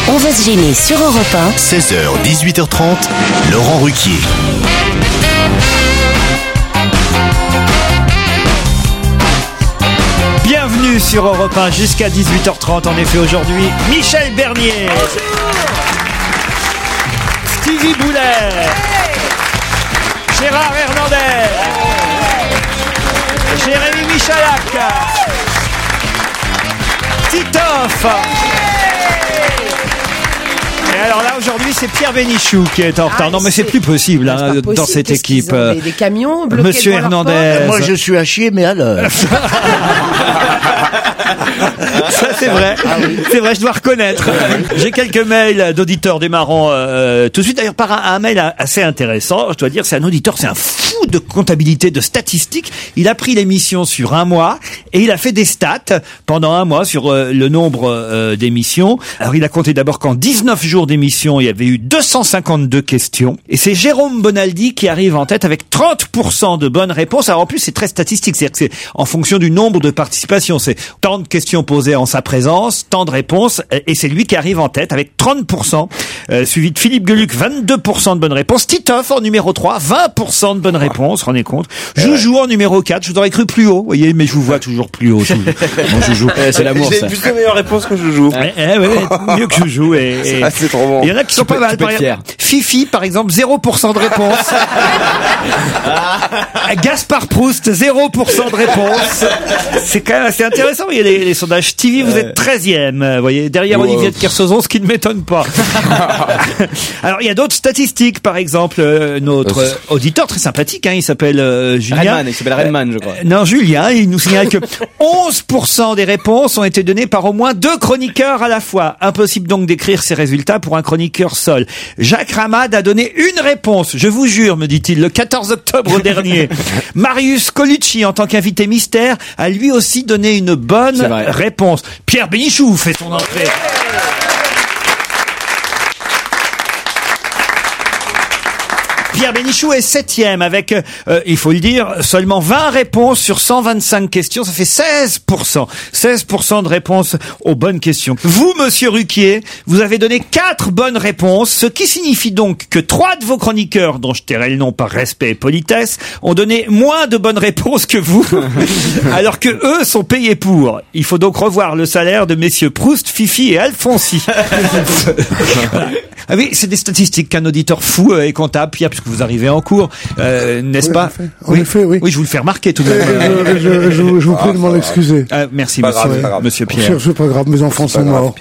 On va se gêner sur Europe 1. 16h, 18h30, Laurent Ruquier. Bienvenue sur Europe 1 jusqu'à 18h30. En effet, aujourd'hui, Michel Bernier. Stevie Boulet. Gérard Hernandez. Jérémy Michalak. Titoff. Et alors là, aujourd'hui, c'est Pierre Bénichou qui est en retard. Non, mais c'est plus possible, hein, dans cette équipe. Des camions bloqués. Monsieur Hernandez. Moi, je suis à chier, mais à l'heure. Ça, c'est vrai. C'est vrai, je dois reconnaître. J'ai quelques mails d'auditeurs démarrant tout de suite. D'ailleurs, par un mail assez intéressant, je dois dire, c'est un auditeur, c'est un fou de comptabilité, de statistiques. Il a pris l'émission sur un mois et il a fait des stats pendant un mois sur le nombre d'émissions. Alors, il a compté d'abord qu'en 19 jours d'émission, il y avait eu 252 questions. Et c'est Jérôme Bonaldi qui arrive en tête avec 30% de bonnes réponses. Alors, en plus, c'est très statistique. C'est-à-dire que c'est en fonction du nombre de participations. C'est tant de questions posées en sa présence, tant de réponses, et c'est lui qui arrive en tête avec 30%, suivi de Philippe Gueluc, 22% de bonnes réponses, Titoff en numéro 3, 20% de bonnes réponses, rendez compte, Joujou en numéro 4, je vous aurais cru plus haut, vous voyez, mais je vous vois toujours plus haut, mon Joujou. C'est l'amour, ça. J'ai plus de meilleures réponses que Joujou. Mieux que Joujou, c'est trop bon. Il y en a qui sont pas mal, par exemple, Fifi, par exemple, 0% de réponse. Gaspard Proust, 0% de réponse. C'est quand même assez intéressant. Il y a les sondages TV, vous êtes 13e, vous voyez, derrière Olivier de Kersauzon, ce qui ne m'étonne pas. Alors, il y a d'autres statistiques, par exemple, notre auditeur très sympathique, hein, il s'appelle Julien. Il s'appelle Redman, je crois. Non, Julien, il nous signale que 11% des réponses ont été données par au moins 2 chroniqueurs à la fois. Impossible donc d'écrire ces résultats pour un chroniqueur seul. Jacques Ramad a donné une réponse, je vous jure, me dit-il, le 14 octobre dernier. Marius Colucci, en tant qu'invité mystère, a lui aussi donné une bonne réponse. Pierre Bénichou fait son entrée. Pierre Bénichou est 7e avec, il faut le dire, seulement 20 réponses sur 125 questions. Ça fait 16%. 16% de réponses aux bonnes questions. Vous, monsieur Ruquier, vous avez donné 4 bonnes réponses, ce qui signifie donc que 3 de vos chroniqueurs, dont je tairai le nom par respect et politesse, ont donné moins de bonnes réponses que vous, alors que eux sont payés pour. Il faut donc revoir le salaire de messieurs Proust, Fifi et Alfonsi. Ah oui, c'est des statistiques qu'un auditeur fou et comptable, Pierre, puisque vous arrivez en cours, n'est-ce pas? En effet, oui. Oui, je vous le fais remarquer tout de même. Je vous prie de m'en excuser. Merci, monsieur Pierre. C'est pas grave, mes enfants sont morts.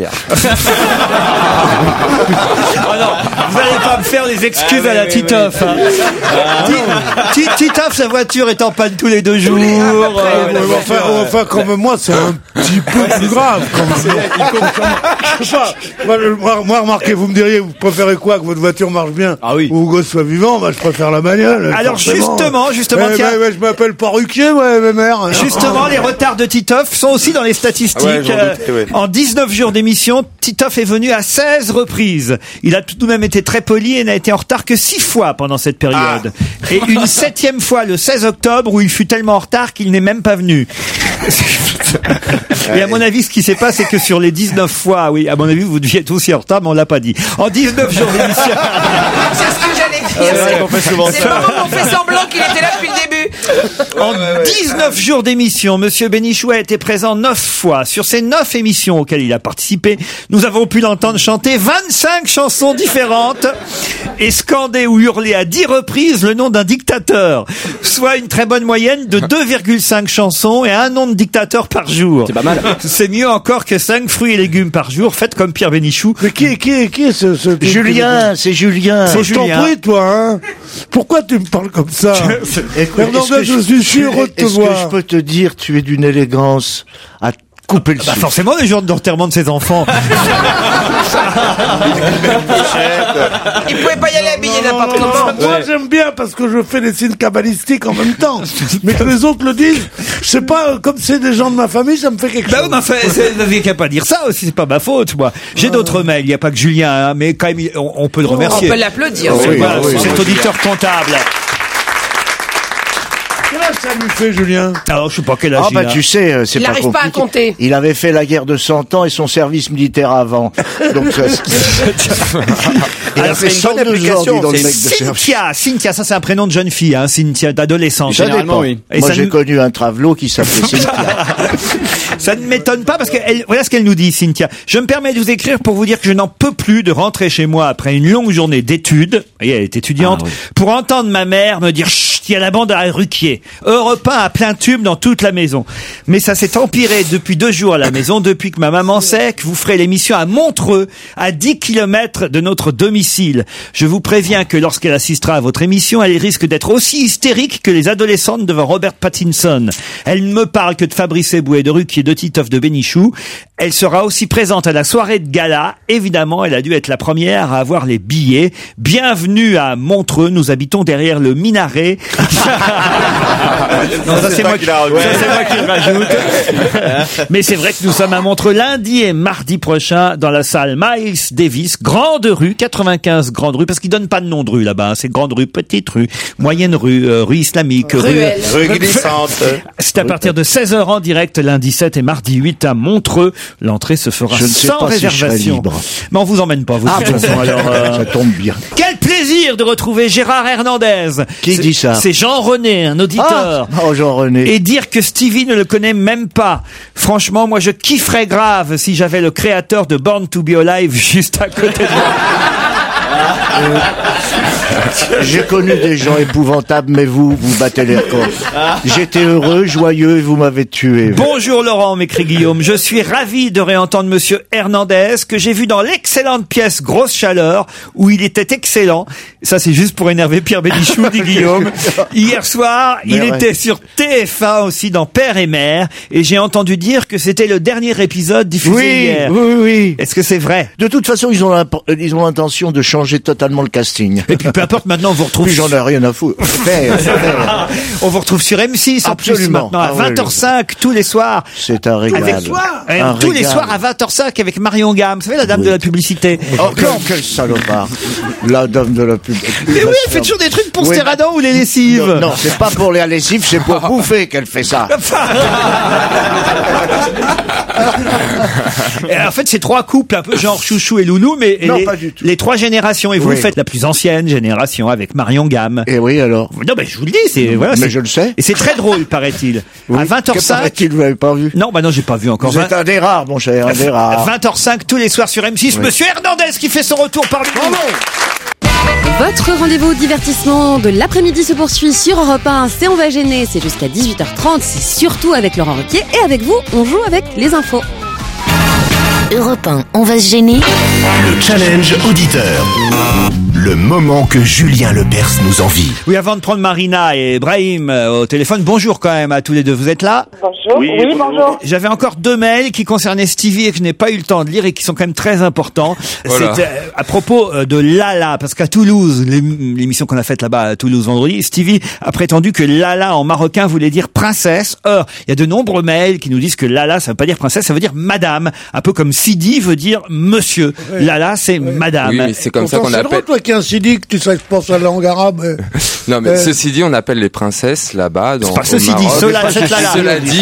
Oh non, vous n'allez pas me faire des excuses à la Titoff. Hein. Titoff, sa voiture est en panne tous les 2 jours. Enfin, comme moi, c'est un petit peu plus grave. Je sais pas. Moi, remarquez, vous me diriez, vous préférez quoi, que votre voiture marche bien? Ah oui. Ou vos gosses soient vivants? Bah, je préfère la bagnole. Alors, forcément. justement, tiens. Je m'appelle pas Ruquier, ma mère. Justement, les retards de Titoff sont aussi dans les statistiques. En 19 jours d'émission, Titoff est venu à 16 reprises. Il a tout de même été très poli et n'a été en retard que 6 fois pendant cette période. Et une 7e fois le 16 octobre où il fut tellement en retard qu'il n'est même pas venu. Et à mon avis, ce qui s'est passé, c'est que sur les 19 fois, oui, à mon avis, vous deviez être aussi en retard, mais on l'a pas dit. En 19 jours d'émission. C'est ce que j'allais dire. C'est vraiment qu'on fait semblant qu'il était là depuis le début. En 19 jours d'émission, monsieur Bénichou a été présent 9 fois. Sur ces 9 émissions auxquelles il a participé, nous avons pu l'entendre chanter 25 chansons différentes et scander ou hurler à 10 reprises le nom d'un dictateur. Soit une très bonne moyenne de 2,5 chansons et un nom de dictateur par jour. C'est pas mal. C'est mieux encore que 5 fruits et légumes par jour, faites comme Pierre Bénichou. Mais qui est ce Julien, c'est Julien. Je t'en prie, toi, hein. Pourquoi tu me parles comme ça? Hernandez, je suis heureux de te voir. Est-ce que je peux te dire, tu es d'une élégance à couper le souffle. Forcément, les jours d'enterrement de ses enfants. Il pouvait pas y aller habillé n'importe comment. Moi, j'aime bien parce que je fais des signes cabalistiques en même temps. Mais que les autres le disent, je sais pas, comme c'est des gens de ma famille, ça me fait quelque chose. Vous n'aviez qu'à pas dire ça aussi, c'est pas ma faute, moi. J'ai d'autres mails, il n'y a pas que Julien, hein, mais quand même, on peut le remercier. On peut l'applaudir. Cet auditeur comptable. ça lui fait, Julien? Alors, je sais pas quel âge Ah il bah a. tu sais, c'est Il pas n'arrive pas à compliqué. compter. Il avait fait la guerre de 100 ans et son service militaire avant. Donc ça, il a Alors, fait c'est une bonne 102 ans, application, dis donc, le c'est mec de service. Cynthia, ça c'est un prénom de jeune fille, hein, Cynthia, d'adolescente. Ça Généralement, dépend. oui. Et Moi ça j'ai ne- connu un travelot qui s'appelait Cynthia. Ça ne m'étonne pas parce que voilà ce qu'elle nous dit, Cynthia. Je me permets de vous écrire pour vous dire que je n'en peux plus de rentrer chez moi après une longue journée d'études. Vous voyez, elle est étudiante. Pour entendre ma mère me dire chut, il y a la bande à Ruquier. Europe 1 à plein tube dans toute la maison. Mais ça s'est empiré depuis 2 jours à la maison, depuis que ma maman sait que vous ferez l'émission à Montreux, à 10 km de notre domicile. Je vous préviens que lorsqu'elle assistera à votre émission, elle risque d'être aussi hystérique que les adolescentes devant Robert Pattinson. Elle ne me parle que de Fabrice Eboué, de Ruquier, de Titoff, de Bénichou. Elle sera aussi présente à la soirée de gala. Évidemment, elle a dû être la première à avoir les billets. Bienvenue à Montreux. Nous habitons derrière le minaret. Non, ça c'est moi qui le rajoute. Mais c'est vrai que nous sommes à Montreux lundi et mardi prochain dans la salle Miles Davis, Grande Rue, 95 Grande Rue, parce qu'ils donnent pas de nom de rue là-bas. Hein. C'est Grande Rue, Petite Rue, Moyenne Rue, rue islamique, Ruelle. Rue glissante. C'est à partir de 16h en direct lundi 7 et mardi 8 à Montreux. L'entrée se fera Je ne sais sans pas si je serai réservation. libre. Mais on vous emmène pas, vous. Ah de toute bon, façon, alors, ça tombe bien. Quel plaisir de retrouver Gérard Hernandez. Qui dit ça? C'est Jean-René, un auditeur. Oh Jean-René. Et dire que Stevie ne le connaît même pas. Franchement, moi je kifferais grave si j'avais le créateur de Born to Be Alive juste à côté de moi. J'ai connu des gens épouvantables, mais vous battez les records. J'étais heureux, joyeux, et vous m'avez tué. Bonjour Laurent, m'écrit Guillaume. Je suis ravi de réentendre Monsieur Hernandez, que j'ai vu dans l'excellente pièce Grosse Chaleur, où il était excellent. Ça, c'est juste pour énerver Pierre Bénichou, dit Guillaume. Hier soir, Mais il ouais. était sur TF1 aussi dans Père et Mère, et j'ai entendu dire que c'était le dernier épisode diffusé Oui, hier. oui. Est-ce que c'est vrai? De toute façon, ils ont l'intention de changer totalement le casting. Et puis peu importe, maintenant on vous retrouve. Puis j'en ai rien à foutre. Faire. On vous retrouve sur M6 en plus Absolument. maintenant à Ah ouais, 20h05 tous les soirs. C'est un régal. Avec Un tous les régal. soirs à 20h05 avec Marion Gamme. Vous savez la dame Oui. de la publicité. Oh, quel salopard. La dame de la pub. Mais oui, elle fait toujours des trucs pour Oui. Stéradon ou les lessives. Non, non, c'est pas pour les lessives, c'est pour bouffer qu'elle fait ça. Et en fait, c'est 3 couples, un peu genre Chouchou et Loulou, mais Non, les, pas du tout. les 3 générations. Et vous Oui. faites la plus ancienne génération avec Marion Gamme. Et oui, alors. Non, mais je vous le dis, c'est voilà. Mais c'est- je le sais. Et c'est très drôle, paraît-il. Oui. À Que 20h05. paraît-il, vous l'avez pas vu? Non, bah non, j'ai pas vu encore. Vous êtes un des rares, mon cher, un des rares. 20h05 tous les soirs sur M6. Oui. Monsieur Hernandez qui fait son retour parmi nous. Votre rendez-vous divertissement de l'après-midi se poursuit sur Europe 1. C'est On va gêner, c'est jusqu'à 18h30. C'est surtout avec Laurent Ruquier. Et avec vous, on joue avec les infos. Europe 1, on va se gêner. Le challenge auditeur. Le moment que Julien Lepers nous envie. Oui, avant de prendre Marina et Brahim au téléphone, bonjour quand même à tous les deux. Vous êtes là? Bonjour. Oui, bonjour. J'avais encore 2 mails qui concernaient Stevie et que je n'ai pas eu le temps de lire et qui sont quand même très importants. Voilà. C'est à propos de Lala, parce qu'à Toulouse, l'émission qu'on a faite là-bas à Toulouse vendredi, Stevie a prétendu que Lala en marocain voulait dire princesse. Or, il y a de nombreux mails qui nous disent que Lala, ça veut pas dire princesse, ça veut dire madame. Un peu comme Sidi veut dire monsieur. Lala, c'est madame. Oui, mais c'est comme ça Pourtant, qu'on c'est drôle, appelle. toi qui es un sidique, tu sais que je pense à la langue arabe. Non, mais ceci dit, on appelle les princesses là-bas. C'est pas au ceci Maroc. dit, cette Lala.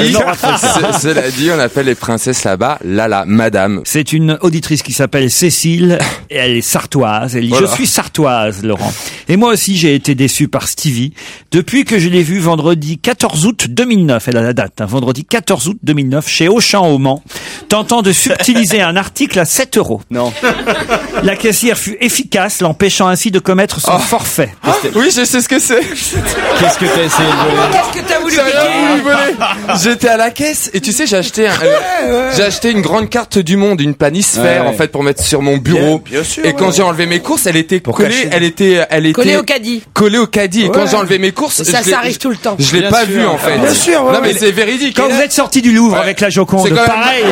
Cela dit, on appelle les princesses là-bas Lala, madame. C'est une auditrice qui s'appelle Cécile et elle est sartoise. Elle dit Voilà. je suis sartoise, Laurent. Et moi aussi j'ai été déçu par Stevie depuis que je l'ai vu vendredi 14 août 2009. Elle a la date, hein, vendredi 14 août 2009 chez Auchan au Mans, tentant de subtiliser un article à 7 €. Non. La caissière fut efficace, l'empêchant ainsi de commettre son forfait. Oui, je sais ce que c'est. Qu'est-ce que t'as essayé de voler? Qu'est-ce que t'as voulu J'ai rien piquer voulu voler. J'étais à la caisse et tu sais, j'ai acheté une grande carte du monde, une planisphère en fait pour mettre sur mon bureau. Bien sûr, Et quand j'ai enlevé mes courses, elle était collée, cacher. elle était Collé au caddie. collée au caddie. Et quand j'ai enlevé mes courses, Ça, je l'ai- ça arrive tout le temps. Je l'ai pas vu en fait. Bien sûr, ouais, Non mais ouais. c'est véridique. Quand Et vous là, êtes sorti du Louvre Ouais. avec la Joconde, C'est quand même- pareil.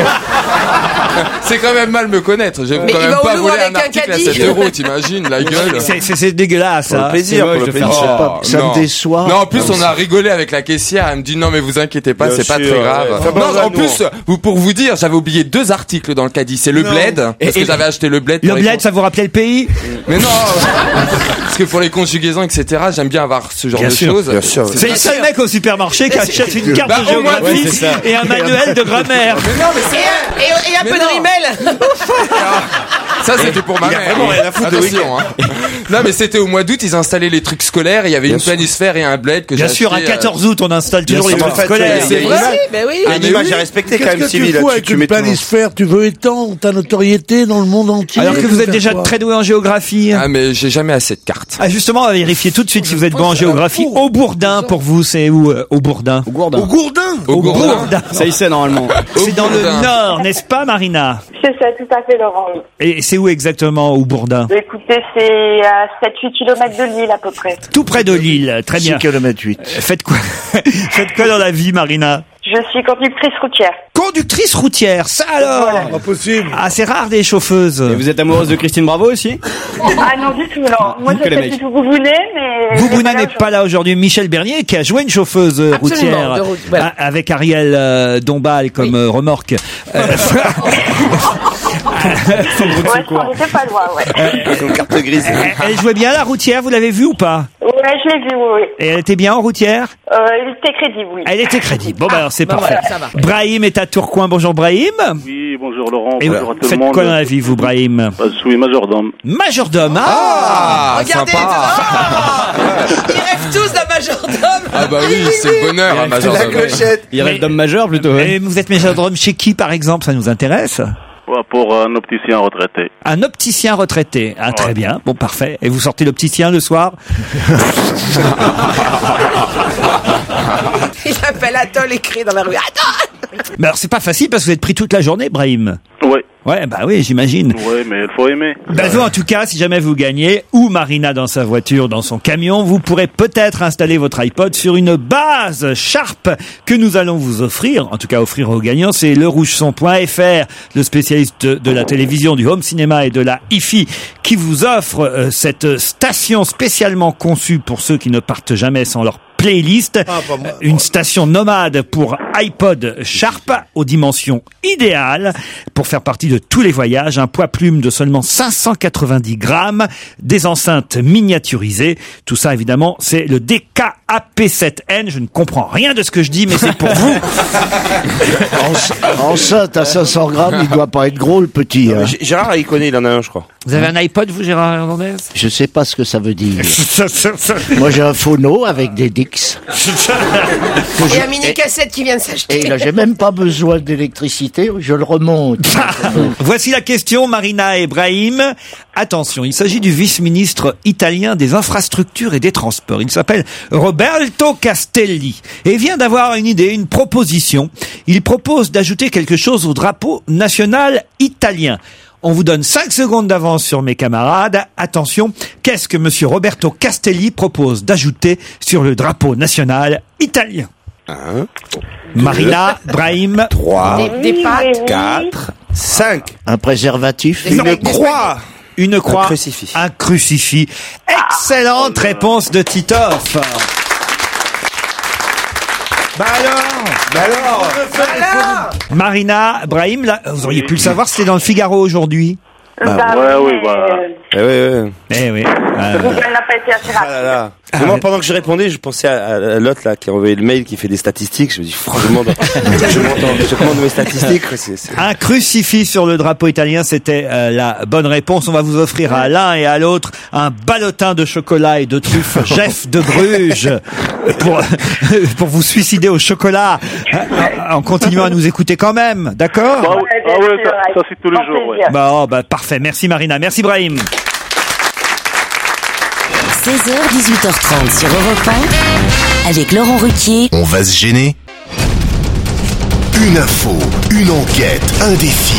c'est quand même mal me connaître. Je vais Mais quand il même va au pas Louvre voler avec un un article à caddie. 7 €, t'imagines la gueule. C'est dégueulasse. Hein. plaisir, C'est moche pour de le faire plaisir. ça. Ça me déçoit. Non, en plus, on a rigolé avec la caissière. Elle me dit, non, mais vous inquiétez pas, Bien c'est pas sûr, très grave. ouais. Fais Non, pas en à plus, pour vous dire, j'avais oublié 2 articles dans le caddie. C'est le bled, parce que j'avais acheté le bled. Le pour bled, ça vous rappelait le pays? Mais non, parce que pour les conjugaisons, etc., j'aime bien avoir ce genre Bien de sûr, choses. bien sûr. C'est le seul mec au supermarché qui achète une carte de au moins, géographie ouais, c'est ça. et un manuel de grammaire. Mais non, mais c'est Et un Mais peu non. de rimel. Ça, c'était pour ma Il a mère. vraiment rien à foutre de Attention, hein. Non, mais c'était au mois d'août, ils installaient les trucs scolaires, il y avait une planisphère et un bled que j'ai Bien sûr, un acheté, 14 août, on installe toujours les sûr. trucs En fait, scolaires. c'est vrai. Ben oui. Il y a une image à respecter quand même, Qu'est-ce que Sylvie, tu là. fous avec Tu une mets ton- planisphère? Tu veux étendre ta notoriété dans le monde entier? Alors que vous êtes Faire déjà quoi? très doué en géographie. Ah, mais j'ai jamais assez de cartes. Ah, justement, on va vérifier tout de suite si vous êtes bon en géographie. Au Bourdin, pour vous, c'est où, au Bourdin? Au Gourdin. Au Gourdin. Ça y c'est normalement. C'est dans le Bourdin. nord, n'est-ce pas, Marina? C'est ça, tout à fait, Laurent. Oui. Et c'est où exactement, au Bourdin? Écoutez, c'est à 7-8 km de Lille, à peu près. Tout près de Lille, très 6 bien. km 8. Faites quoi? Faites quoi dans la vie, Marina? Je suis conductrice routière. Conductrice routière, ça alors? Pas possible. Ah, c'est rare des chauffeuses. Et vous êtes amoureuse de Christine Bravo aussi? Ah non, du tout, non. Moi, je que les sais mecs. plus où vous venez, mais... Boubounet n'est pas là aujourd'hui. Michel Bernier qui a joué une chauffeuse Absolument, routière de route, voilà. avec Ariel Dombal comme remorque. Ouais, on était pas loin, ouais. Son carte grise. Elle jouait bien la routière, vous l'avez vue ou pas? Ouais, je l'ai vu, oui. Et elle était bien en routière? Il était crédible, oui. Elle était crédible. Bon, bah alors c'est parfait. voilà, ça va. Brahim est à Tourcoing. Bonjour Brahim. Oui, bonjour Laurent, Et bonjour à tout le faites monde. quoi dans la vie, vous, Brahim? Je suis majordome. Majordome. Ah, Regardez, sympa. ils rêvent tous d'un majordome. Ah bah oui, c'est le bonheur, un majordome. Il rêve d'homme majeur plutôt. Ouais. Et vous êtes majordome chez qui, par exemple? Ça nous intéresse. Ouais, pour un opticien retraité. Un opticien retraité. Ah, très bien. Bon, parfait. Et vous sortez l'opticien le soir? Il appelle Atoll et crie dans la rue. Attends. Mais alors, c'est pas facile parce que vous êtes pris toute la journée, Brahim. Ouais, Ouais, bah oui, j'imagine. ouais, mais il faut aimer. Bah vous, en tout cas, si jamais vous gagnez, ou Marina dans sa voiture, dans son camion, vous pourrez peut-être installer votre iPod sur une base Sharp que nous allons vous offrir, en tout cas offrir aux gagnants. C'est lerougeson.fr, le spécialiste de la télévision, du home cinéma et de la hi-fi, qui vous offre cette station spécialement conçue pour ceux qui ne partent jamais sans leur playlist. Une station nomade pour iPod Sharp aux dimensions idéales pour faire partie de tous les voyages. Un poids plume de seulement 590 grammes, des enceintes miniaturisées. Tout ça, évidemment, c'est le DKAP7N. Je ne comprends rien de ce que je dis, mais c'est pour vous. Enceinte à 500 grammes, il doit pas être gros, le petit. Hein. Gérard, il connaît, il en a un, je crois. Vous avez un iPod, vous, Gérard Hernandez? Je sais pas ce que ça veut dire. Moi, j'ai un phono avec des Dix. Et un mini cassette qui vient de Et s'acheter. là, j'ai même pas besoin d'électricité, je le remonte. Voici la question, Marina et Brahim. Attention, il s'agit du vice-ministre italien des infrastructures et des transports. Il s'appelle Roberto Castelli et vient d'avoir une idée, une proposition. Il propose d'ajouter quelque chose au drapeau national italien. On vous donne 5 secondes d'avance sur mes camarades. Attention, qu'est-ce que monsieur Roberto Castelli propose d'ajouter sur le drapeau national italien? Marina, Brahim, 3, Des pâtes. 4, 5. Un préservatif. Une croix. une croix, Un crucifix. un crucifix. Excellente réponse de Titoff. Bah alors, Marina, Brahim, là, vous auriez pu le savoir, c'était dans le Figaro aujourd'hui. Bah, ouais, oui, voilà. Ouais. Eh oui. Google n'a pas été assez Ah rapide. là là. Mais moi, pendant que je répondais, je pensais à l'autre là qui a envoyé le mail, qui fait des statistiques. Je me dis, franchement, je commande mes statistiques. Un crucifix sur le drapeau italien, c'était la bonne réponse. On va vous offrir à l'un et à l'autre un ballotin de chocolat et de truffes Jeff de Bruges pour vous suicider au chocolat en continuant à nous écouter quand même, d'accord? Ah ouais, ça c'est tous les jours, ouais. Bah parfait. Merci Marina, merci Brahim. 16h, 18h30 sur Europe 1, avec Laurent Ruquier. On va se gêner. Une info, une enquête, un défi.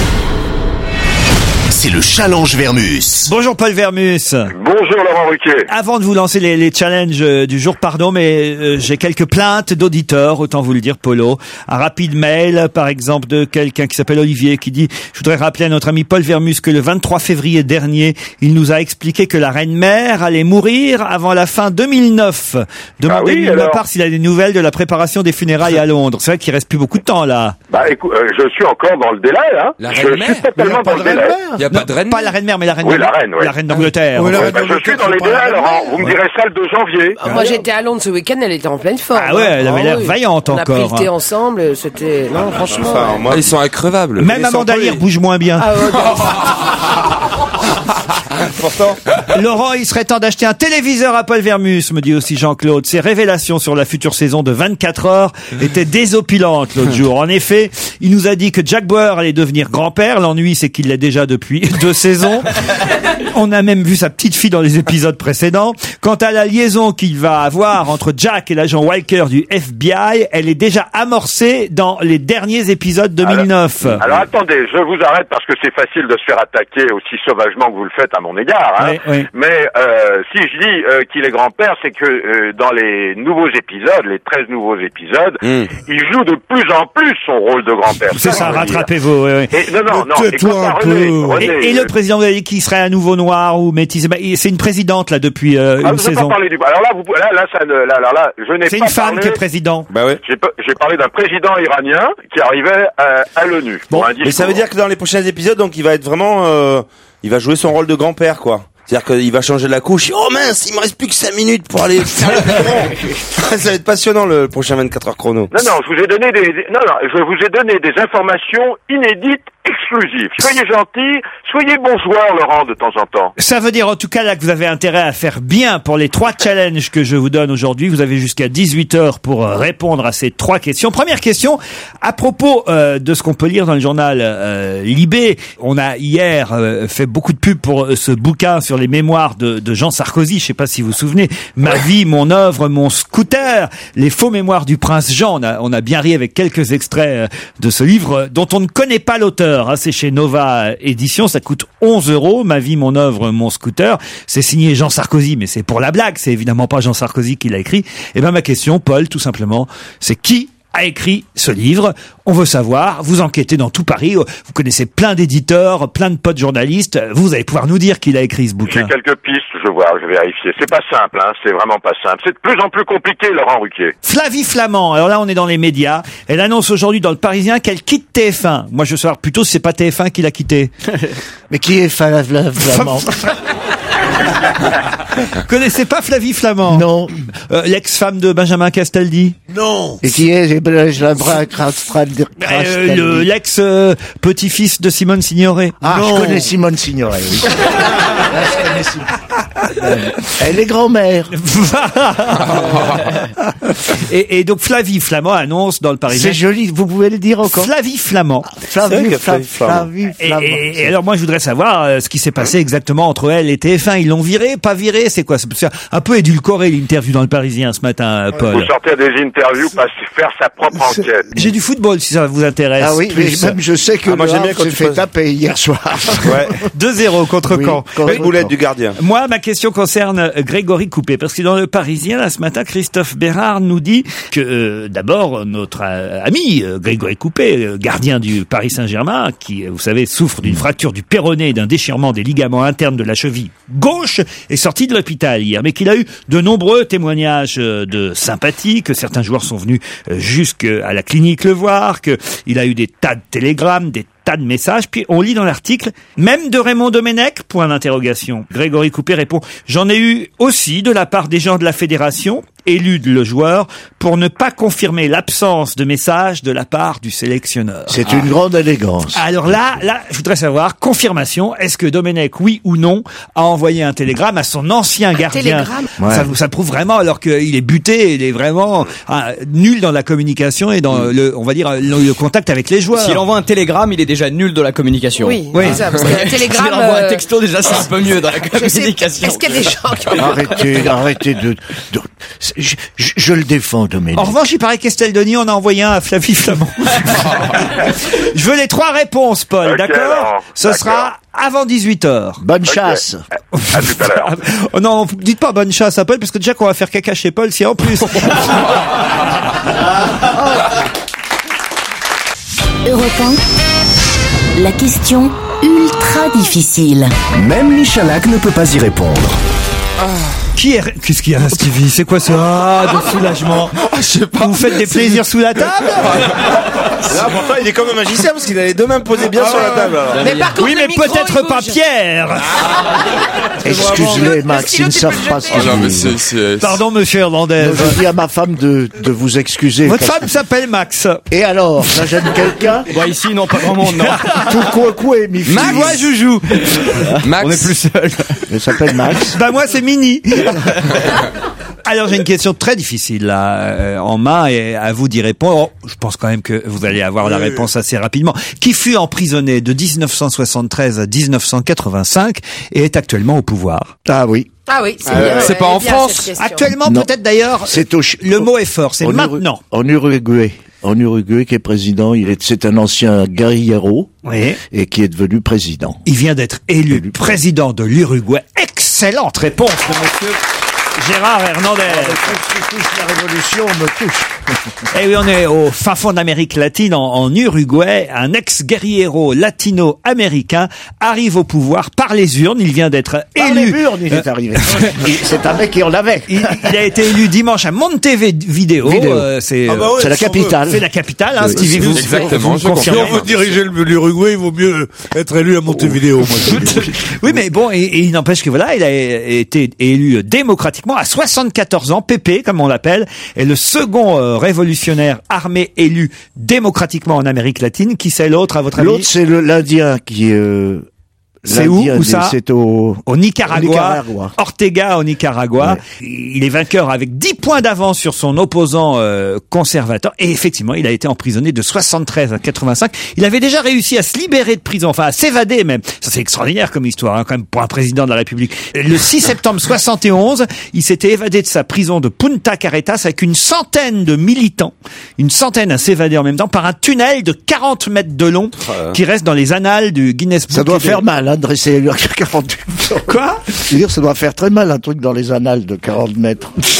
C'est le challenge Vermus. Bonjour Paul Vermus. Bonjour Laurent Ruquier. Avant de vous lancer les challenges du jour, pardon, mais j'ai quelques plaintes d'auditeurs, autant vous le dire, Polo. Un rapide mail, par exemple, de quelqu'un qui s'appelle Olivier, qui dit « Je voudrais rappeler à notre ami Paul Vermus que le 23 février dernier, il nous a expliqué que la reine-mère allait mourir avant la fin 2009. Demandez-lui de ma part s'il a des nouvelles de la préparation des funérailles à Londres. » C'est vrai qu'il reste plus beaucoup de temps, là. Bah écoute, je suis encore dans le délai, hein. La Je reine-mère suis totalement dans le délai. Il y a Il y a pas de reine. Pas la reine mère, mais la reine. Oui, la reine, oui. La reine d'Angleterre. Oui, la Ouais, reine bah, je suis dans les deux, Laurent. Vous me direz ça le 2 janvier. Moi, j'étais à Londres ce week-end, elle était en pleine forme. Ah ouais, elle avait l'air vaillante On a pris encore, le thé hein. ensemble, c'était... Non, franchement... Enfin, moi, Ils sont increvables. Même Amanda Lear bouge moins bien. Ah ouais, pourtant. Laurent, il serait temps d'acheter un téléviseur Apple Vermus, me dit aussi Jean-Claude. Ses révélations sur la future saison de 24 heures étaient désopilantes l'autre jour. En effet, il nous a dit que Jack Bauer allait devenir grand-père. L'ennui, c'est qu'il l'est déjà depuis 2 saisons. On a même vu sa petite fille dans les épisodes précédents. Quant à la liaison qu'il va avoir entre Jack et l'agent Walker du FBI, elle est déjà amorcée dans les derniers épisodes 2009. Alors attendez, je vous arrête parce que c'est facile de se faire attaquer aussi sauvagement que vous le faites à mon égard. Hein. Oui. Mais si je dis qu'il est grand-père, c'est que dans les nouveaux épisodes, les 13 nouveaux épisodes, il joue de plus en plus son rôle de grand-père. C'est ça, je veux dire. rattrapez-vous. Oui. Et, non. Et Tais-toi quant à un René, peu. Et le président, vous avez dit qu'il serait à nouveau noir ou métis. C'est une présidente là depuis une vous saison. avez pas parlé du... Alors là, je n'ai pas C'est une femme parlé... qui est président. Bah ouais. J'ai parlé d'un président iranien qui arrivait à l'ONU. Bon, pour un mais discours. ça veut dire que dans les prochains épisodes, donc il va être vraiment, il va jouer son rôle de grand-père, quoi. C'est-à-dire qu'il va changer la couche. Oh mince, il me reste plus que 5 minutes pour aller faire le biberon. Ça va être passionnant le prochain 24 heures chrono. Non, je vous ai donné je vous ai donné des informations inédites, exclusives. Soyez gentils, soyez bons joueurs, Laurent, de temps en temps. Ça veut dire en tout cas là que vous avez intérêt à faire bien pour les 3 challenges que je vous donne aujourd'hui. Vous avez jusqu'à 18h pour répondre à ces 3 questions. Première question, à propos de ce qu'on peut lire dans le journal Libé. On a hier fait beaucoup de pub pour ce bouquin sur les mémoires de Jean Sarkozy. Je sais pas si vous vous souvenez. Ma vie, mon œuvre, mon scooter. Les faux mémoires du prince Jean. On a bien ri avec quelques extraits de ce livre dont on ne connaît pas l'auteur. C'est chez Nova Édition, ça coûte 11 €. Ma vie, mon œuvre, mon scooter. C'est signé Jean Sarkozy, mais c'est pour la blague. C'est évidemment pas Jean Sarkozy qui l'a écrit. Et ben ma question, Paul, tout simplement, c'est qui a écrit ce livre? On veut savoir. Vous enquêtez dans tout Paris. Vous connaissez plein d'éditeurs, plein de potes journalistes. Vous allez pouvoir nous dire qui a écrit ce bouquin. J'ai quelques pistes, je vais vérifier. C'est pas simple, hein. C'est vraiment pas simple. C'est de plus en plus compliqué, Laurent Ruquier. Flavie Flament. Alors là, on est dans les médias. Elle annonce aujourd'hui dans le Parisien qu'elle quitte TF1. Moi, je veux savoir plutôt si c'est pas TF1 qui l'a quitté. Mais qui est Flamand? Connaissez pas Flavie Flament? Non. L'ex-femme de Benjamin Castaldi? Non. Et qui est l'ex-petit-fils de Simone Signoret? Ah, Non. je connais Simone Signoret, oui. Là, je connais Simone. Elle est grand-mère. et donc Flavie Flament annonce dans le Parisien. C'est joli, vous pouvez le dire encore? Flavie Flament. Flavie Et alors moi je voudrais savoir ce qui s'est passé exactement entre elle et TF1. Ils l'ont viré, pas viré, c'est quoi? C'est un peu édulcoré l'interview dans le Parisien ce matin, Paul. Vous sortir des interviews, faire sa propre enquête. J'ai du football si ça vous intéresse. Ah oui, mais même je sais que moi, j'aime bien quand s'est tu fait poses- taper hier soir. Ouais. 2-0 contre Oui, Caen. contre Avec boulette Caen. du gardien. Moi, ma question concerne Grégory Coupé, parce que dans le Parisien, là, ce matin, Christophe Bérard nous dit que, d'abord, notre ami Grégory Coupé, gardien du Paris Saint-Germain, qui, vous savez, souffre d'une fracture du péroné et d'un déchirement des ligaments internes de la cheville gauche, est sorti de l'hôpital hier, mais qu'il a eu de nombreux témoignages de sympathie, que certains joueurs sont venus jusqu'à la clinique le voir, qu'il a eu des tas de télégrammes, des tas de messages, puis on lit dans l'article, même de Raymond Domenech, point d'interrogation. Grégory Coupé répond, j'en ai eu aussi de la part des gens de la fédération, élude le joueur, pour ne pas confirmer l'absence de messages de la part du sélectionneur. C'est une grande élégance. Alors là, je voudrais savoir, confirmation, est-ce que Domenech, oui ou non, a envoyé un télégramme à son ancien gardien? télégramme? Ouais. Ça prouve vraiment, alors qu'il est buté, il est vraiment nul dans la communication et dans on va dire, le contact avec les joueurs. S'il envoie un télégramme, il est déjà nul de la communication. Oui, Oui. c'est ça, parce qu'un télégramme... S'il envoie un texto, déjà, c'est un peu mieux dans la je sais, communication. est-ce qu'il y a des gens qui ont... Arrêtez je le défends, Domenech. En revanche, il paraît qu'Esteldoni en a envoyé un à Flavie Flament. Je veux les 3 réponses, Paul, Ok, d'accord? alors, Ce d'accord. sera avant 18h. Bonne chasse. À tout à l'heure. Oh non, dites pas bonne chasse à Paul, parce que déjà qu'on va faire caca chez Paul, si en plus. Europe 1, la question ultra difficile. Même Michalak ne peut pas y répondre. Qu'est-ce qu'il y a, Stevie? C'est quoi ça de soulagement? Je sais pas. Vous faites des plaisirs sous la table? Là, pourtant, il est comme un magicien parce qu'il a les deux mains posées bien sur la table. Alors. Mais par contre, Oui, le mais micro, peut-être il pas bouge. Pierre. Excusez-les, Max, ils ne savent pas ce Ah non, mais qu'ils c'est... Pardon, monsieur Hernandez. Je dis à ma femme de vous excuser. Votre femme s'appelle Max. Et alors, ça gêne quelqu'un? Bon, ici, non, pas vraiment, non. Tout quoi, mi fille. Max, moi, Joujou. Max. On est plus seul. Elle s'appelle Max. Bah, moi, c'est Mini. Alors, j'ai une question très difficile, là, en main, et à vous d'y répondre. Je pense quand même que vous allez avoir la réponse assez rapidement. Qui fut emprisonné de 1973 à 1985 et est actuellement au pouvoir? Ah oui. Ah oui, c'est bien. C'est pas en bien, France. cette question. Actuellement, Non. peut-être d'ailleurs, C'est le mot est fort, c'est maintenant. En Uruguay. En Uruguay, qui est président, c'est un ancien guerriero. Oui. Et qui est devenu président. Il vient d'être élu président de l'Uruguay. Excellente réponse de monsieur Gérard Hernandez. La révolution me touche. Eh oui, on est au fin fond d'Amérique latine, en Uruguay. Un ex-guerriero latino-américain arrive au pouvoir par les urnes. Il vient d'être Par les élu. murs, il est arrivé. C'est un mec qui en avait. Il a été élu dimanche à Montevideo. C'est C'est la capitale. c'est la capitale, hein, Stevie. Vous, Exactement, vous je confirmez. Si on veut diriger l'Uruguay, il vaut mieux être élu à Montevideo, moi. je dis. Oui, mais bon, et il n'empêche que voilà, il a été élu démocratiquement à 74 ans, Pepe, comme on l'appelle, est le second révolutionnaire armé élu démocratiquement en Amérique latine. Qui c'est l'autre, à votre avis? L'autre, c'est l'Indien qui C'est où ça? C'est au Nicaragua. Ortega au Nicaragua. Ouais. Il est vainqueur avec 10 points d'avance sur son opposant conservateur. Et effectivement, il a été emprisonné de 73 à 85. Il avait déjà réussi à se libérer de prison, enfin à s'évader même. Ça, c'est extraordinaire comme histoire, hein, quand même, pour un président de la République. Le 6 septembre 71, il s'était évadé de sa prison de Punta Carretas avec une centaine de militants. Une centaine à s'évader en même temps par un tunnel de 40 mètres de long qui reste dans les annales du Guinness Book. Ça doit faire mal, hein, dresser 48 ans. Quoi? Je veux dire, ça doit faire très mal, un truc dans les annales de 40 mètres. Je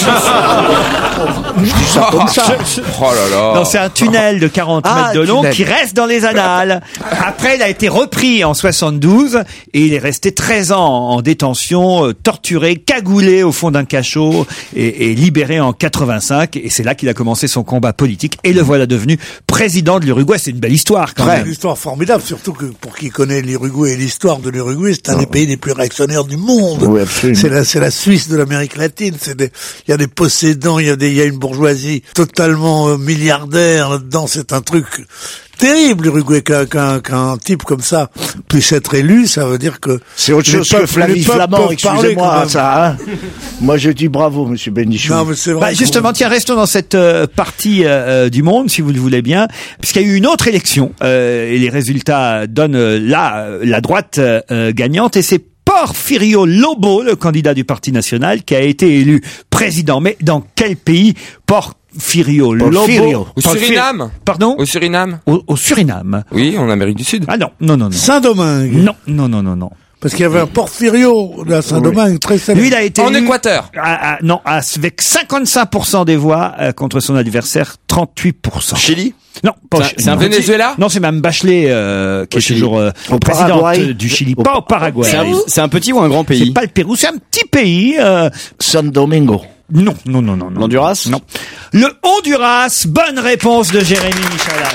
dis ça comme ça. Oh là là. Non, c'est un tunnel de 40 mètres de long qui reste dans les annales. Après, il a été repris en 72 et il est resté 13 ans en détention, torturé, cagoulé au fond d'un cachot et libéré en 85. Et c'est là qu'il a commencé son combat politique et le voilà devenu président de l'Uruguay. C'est une belle histoire quand C'est même. une histoire formidable, surtout que pour qui connaît l'Uruguay et l'histoire de l'Uruguay, c'est un des pays les plus réactionnaires du monde. Oui, absolument. C'est la Suisse de l'Amérique latine. Il y a des possédants, il y a une bourgeoisie totalement milliardaire là-dedans. C'est un truc terrible, l'Uruguay, qu'un type comme ça puisse être élu. Ça veut dire que c'est autre chose que Flavie Flamand. Excusez-moi, ça. Hein. Moi, je dis bravo, Monsieur Bénichou. Non, mais c'est vrai. Justement, tiens, restons dans cette partie du monde, si vous le voulez bien, puisqu'il y a eu une autre élection et les résultats donnent la droite gagnante, et c'est Porfirio Lobo, le candidat du Parti national, qui a été élu président. Mais dans quel pays? Porfirio Lobo. Au Suriname. Pardon? Au Suriname. Au Suriname. Oui, en Amérique du Sud. Ah non. Saint-Domingue. Non. Parce qu'il y avait un Porfirio de Saint-Domingue très célèbre. Lui, il a été en Équateur. Avec 55% des voix contre son adversaire, 38%. Chili? Non, c'est un Venezuela? Non, c'est même Bachelet qui est toujours présidente du Chili, pas au Paraguay. C'est un petit ou un grand pays? C'est pas le Pérou, c'est un petit pays. San Domingo. Non. L'Honduras? Non. Le Honduras, bonne réponse de Jérémy Michalak.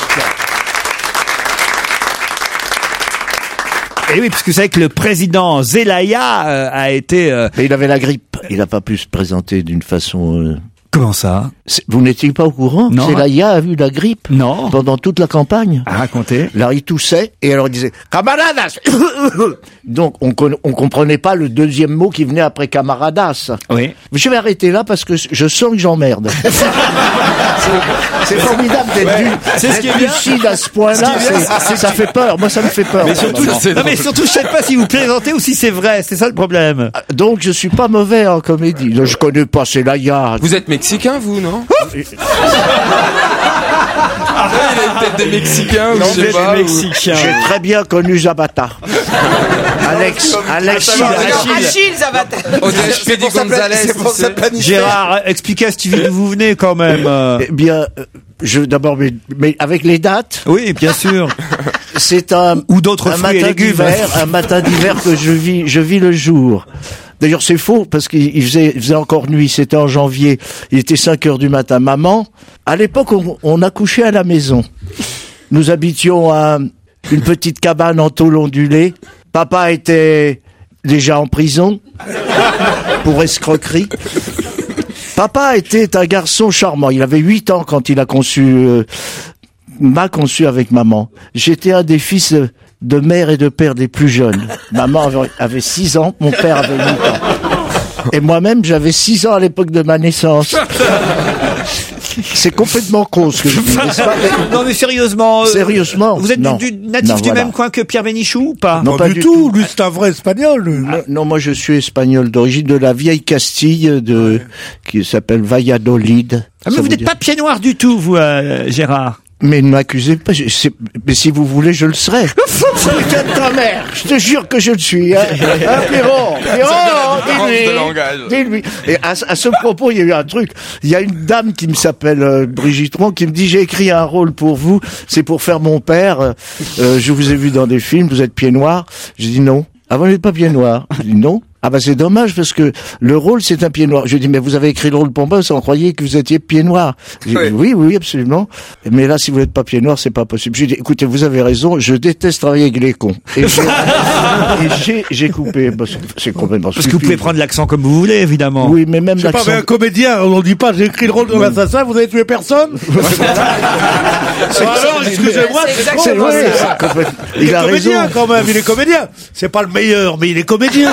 Et oui, puisque vous savez que le président Zelaya a été... Mais il avait la grippe. Il n'a pas pu se présenter d'une façon... Comment ça? Vous n'étiez pas au courant? Non. Zelaya a eu la grippe. Non. Pendant toute la campagne. À raconter. Là, il toussait, et alors il disait « Camaradas !» Donc, on comprenait pas le deuxième mot qui venait après camaradas. Oui. Mais je vais arrêter là parce que je sens que j'emmerde. C'est formidable d'être lucide à ce point-là. Ça fait peur. Moi, ça me fait peur. Mais surtout, je sais pas si vous plaisantez ou si c'est vrai. C'est ça le problème. Donc, je suis pas mauvais en comédie. Je connais pas Zelaya. Vous êtes mexicain, vous, non? Il a une tête de Mexicain, ou je sais pas. J'ai très bien connu Zabata. Achille Zabata. Speedy Gonzalez. Gérard, expliquez à Stevie d'où vous venez quand même. Eh bien, d'abord, mais avec les dates. Oui, bien sûr. C'est un ou d'autres fruits et légumes. Un matin d'hiver que je vis le jour. D'ailleurs, c'est faux, parce qu'il faisait encore nuit, c'était en janvier, il était 5 heures du matin. Maman, à l'époque, on accouchait à la maison. Nous habitions à une petite cabane en tôle ondulée. Papa était déjà en prison pour escroquerie. Papa était un garçon charmant. Il avait 8 ans quand il a m'a conçu avec maman. J'étais un des fils de mère et de père des plus jeunes. Maman avait 6 ans, mon père avait 8 ans. Et moi-même, j'avais 6 ans à l'époque de ma naissance. C'est complètement con ce que je dis. Non mais sérieusement. Sérieusement. Vous êtes natif du même coin que Pierre Bénichou ou pas? Non, pas du tout. Lui, c'est un vrai espagnol. Non, moi je suis espagnol d'origine de la vieille Castille qui s'appelle Valladolid. Ah mais vous n'êtes pas pied noir du tout, vous, Gérard. Mais ne m'accusez pas, mais si vous voulez, je le serai. Putain de ta mère, je te jure que je le suis. Pierrot, dis-lui. Et à ce propos, il y a eu un truc. Il y a une dame qui me s'appelle Brigitte Ron qui me dit, j'ai écrit un rôle pour vous, c'est pour faire mon père. Je vous ai vu dans des films, vous êtes pied noir. J'ai dit non. Ah, vous n'êtes pas pied noir. J'ai dit non. Ah bah c'est dommage parce que le rôle c'est un pied noir. Je dis mais vous avez écrit le rôle pour moi, on croyait que vous étiez pied noir. Oui absolument. Mais là si vous n'êtes pas pied noir c'est pas possible. J'ai dit écoutez vous avez raison, je déteste travailler avec les cons. Et j'ai coupé. Bah, c'est complètement parce que vous pouvez prendre l'accent comme vous voulez évidemment. Oui mais même l'accent. C'est pas mais un comédien, on dit pas j'ai écrit le rôle de l'assassin, vous avez tué personne. Alors excusez-moi c'est vrai. Il est comédien quand même, il est comédien. C'est pas le meilleur mais il est comédien.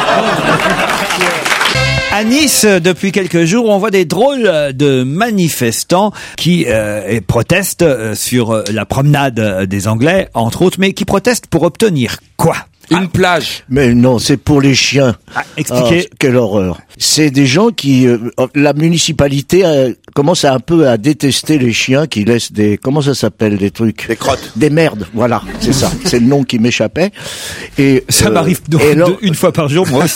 À Nice, depuis quelques jours, on voit des drôles de manifestants qui protestent sur la promenade des Anglais, entre autres, mais qui protestent pour obtenir quoi? Une plage. Mais non, c'est pour les chiens. Expliquez. Quelle horreur. C'est des gens qui... la municipalité commence un peu à détester les chiens qui laissent des... Comment ça s'appelle, des trucs? Des crottes. Des merdes, voilà, c'est ça. C'est le nom qui m'échappait. Et ça m'arrive une fois par jour, moi aussi.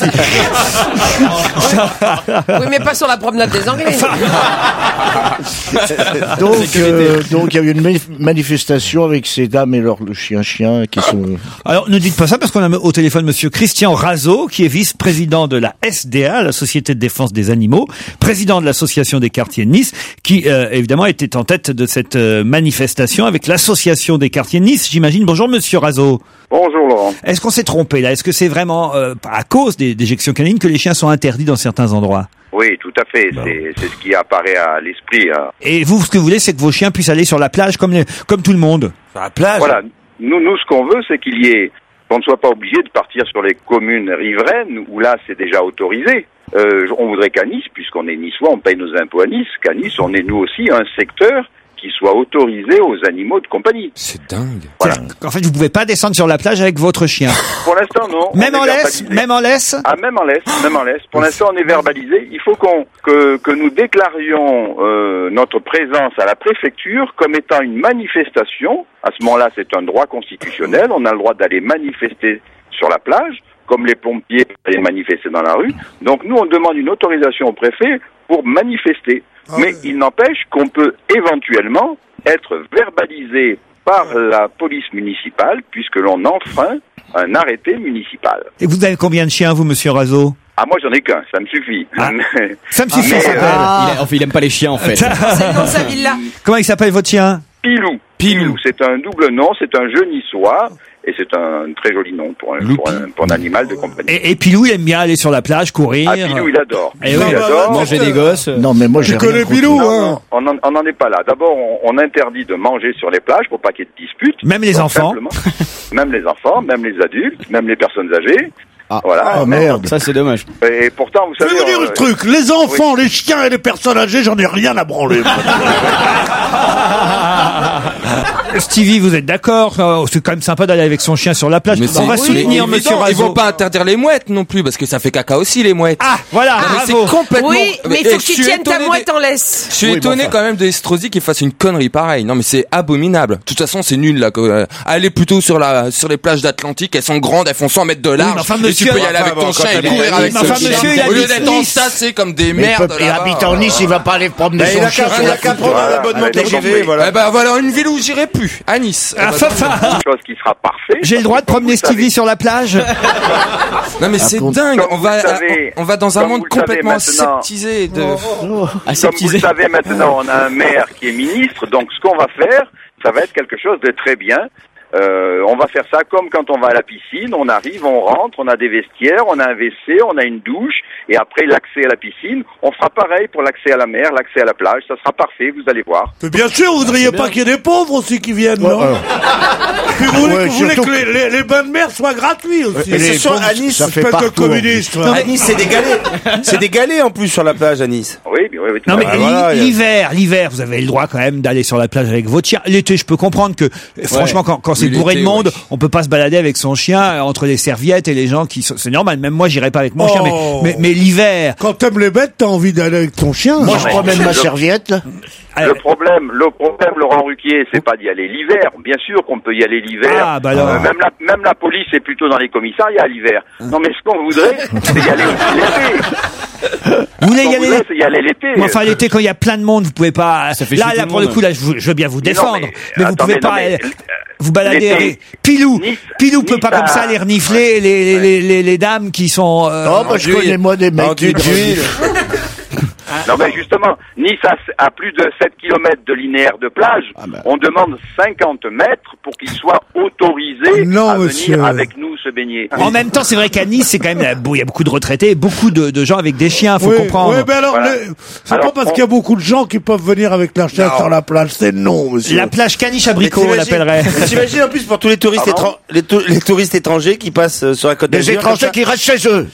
Oui, mais pas sur la promenade des Anglais. Donc il y a eu une manifestation avec ces dames et le chien qui sont... Alors, ne dites pas ça parce qu'on a au téléphone monsieur Christian Razeau, qui est vice-président de la SDA, la Société de défense des animaux, président de l'association des quartiers de Nice, qui évidemment était en tête de cette manifestation avec l'association des quartiers de Nice, j'imagine. Bonjour monsieur Razeau. Bonjour Laurent. Est-ce qu'on s'est trompé là? Est-ce que c'est vraiment à cause des éjections canines que les chiens sont interdits dans certains endroits? Oui, tout à fait. C'est ce qui apparaît à l'esprit. Et vous, ce que vous voulez, c'est que vos chiens puissent aller sur la plage comme tout le monde? Sur la plage? Voilà. Nous, ce qu'on veut, c'est qu'on ne soit pas obligé de partir sur les communes riveraines où là, c'est déjà autorisé. On voudrait qu'à Nice, puisqu'on est niçois, on paye nos impôts à Nice, qu'à Nice, on ait nous aussi un secteur qui soit autorisé aux animaux de compagnie. C'est dingue. Voilà. En fait, vous pouvez pas descendre sur la plage avec votre chien. Pour l'instant, non. Même en laisse? Même en laisse? Ah, même en laisse. Pour l'instant, on est verbalisé. Il faut que nous déclarions notre présence à la préfecture comme étant une manifestation. À ce moment-là, c'est un droit constitutionnel. On a le droit d'aller manifester sur la plage, comme les pompiers allaient manifester dans la rue. Donc, nous, on demande une autorisation au préfet pour manifester. Mais il n'empêche qu'on peut éventuellement être verbalisé par la police municipale puisque l'on enfreint un arrêté municipal. Et vous avez combien de chiens, vous, monsieur Razeau? Ah, moi, j'en ai qu'un, ça me suffit. Ah. Ça me suffit, il aime pas les chiens, en fait. C'est le nom de sa villa. Comment il s'appelle, votre chien? Pilou. C'est un double nom, c'est un jeu niçois. Et c'est un très joli nom pour un animal de compagnie. Et Pilou, il aime bien aller sur la plage, courir. Ah, Pilou, il adore. Et oui, il adore. Manger des gosses. Non, mais moi, j'ai connais Pilou, hein. On n'en est pas là. D'abord, on interdit de manger sur les plages pour pas qu'il y ait de disputes. Même les enfants. Même les enfants, même les adultes, même les personnes âgées. Ah, voilà. Oh merde. Ça, c'est dommage. Et pourtant, vous savez... Je vais vous dire le truc, les enfants, les chiens et les personnes âgées, j'en ai rien à branler. Stevie, vous êtes d'accord? C'est quand même sympa d'aller avec son chien sur la plage. Mais on va soutenir monsieur Razeau. Ils vont pas interdire les mouettes non plus, parce que ça fait caca aussi, les mouettes. Ah, voilà, c'est bravo. complètement... Oui, mais il faut que tu tiennes ta mouette en laisse. Je suis étonné quand même de Estrosi qui fasse une connerie pareille. Non, mais c'est abominable. De toute façon, c'est nul, là. Allez plutôt sur les plages d'Atlantique, elles sont grandes, elles font 100 mètres de large. Et tu peux y aller avec ton chien et courir avec ton chien. Au lieu d'être entassé comme des merdes. Il habite en Nice, il va pas aller promener son chien. Il a qu'à prendre un abonnement TGV, voilà. Eh ben, voilà une ville où j'irai plus. plus. À Nice. Quelque chose qui sera parfait. J'ai le droit de promener Stevie sur la plage? Non mais c'est dingue. On va dans un monde complètement aseptisé. Comme vous le savez maintenant, on a un maire qui est ministre, donc ce qu'on va faire, ça va être quelque chose de très bien. On va faire ça comme quand on va à la piscine, on arrive, on rentre, on a des vestiaires, on a un WC, on a une douche, et après l'accès à la piscine, on fera pareil pour l'accès à la mer, l'accès à la plage, ça sera parfait, vous allez voir. Mais bien sûr, vous voudriez pas qu'il y ait des pauvres aussi qui viennent, non? Puis vous voulez que les bains de mer soient gratuits aussi. Mais c'est sûr, à Nice, ça fait pas de communiste. À Nice, c'est des galets. C'est des galets en plus sur la plage à Nice. Oui. Non mais l'hiver, vous avez le droit quand même d'aller sur la plage avec votre chien. L'été, je peux comprendre que, franchement, quand c'est bourré de monde, on peut pas se balader avec son chien entre les serviettes et les gens qui sont... C'est normal, même moi j'irai pas avec mon chien, mais l'hiver... Quand t'aimes les bêtes, t'as envie d'aller avec ton chien. Moi je promène ma serviette. Le problème, Laurent Ruquier, c'est pas d'y aller l'hiver. Bien sûr qu'on peut y aller l'hiver. Même la police est plutôt dans les commissariats l'hiver. Non mais ce qu'on voudrait, c'est y aller l'été. Vous voulez y aller? C'est y aller l'été. Mais enfin l'été quand il y a plein de monde, vous pouvez pas... Là pour le coup, là je veux bien vous défendre, mais vous pouvez pas... Vous baladez Pilou peut pas comme ça aller renifler les dames qui sont... je connais moi des mecs d'huile. Non mais justement, Nice a plus de 7 km de linéaire de plage. On demande 50 mètres pour qu'il soit autorisé à venir avec nous se baigner. En même temps, c'est vrai qu'à Nice, c'est quand même il y a beaucoup de retraités, beaucoup de gens avec des chiens, faut comprendre. Oui, mais alors, c'est pas parce qu'il y a beaucoup de gens qui peuvent venir avec leur chien sur la plage, c'est non, monsieur. La plage Caniche Abricot, on l'appellerait. T'imagines en plus pour tous les touristes les touristes étrangers qui passent sur la côte d'Azur. Les étrangers qui restent chez eux.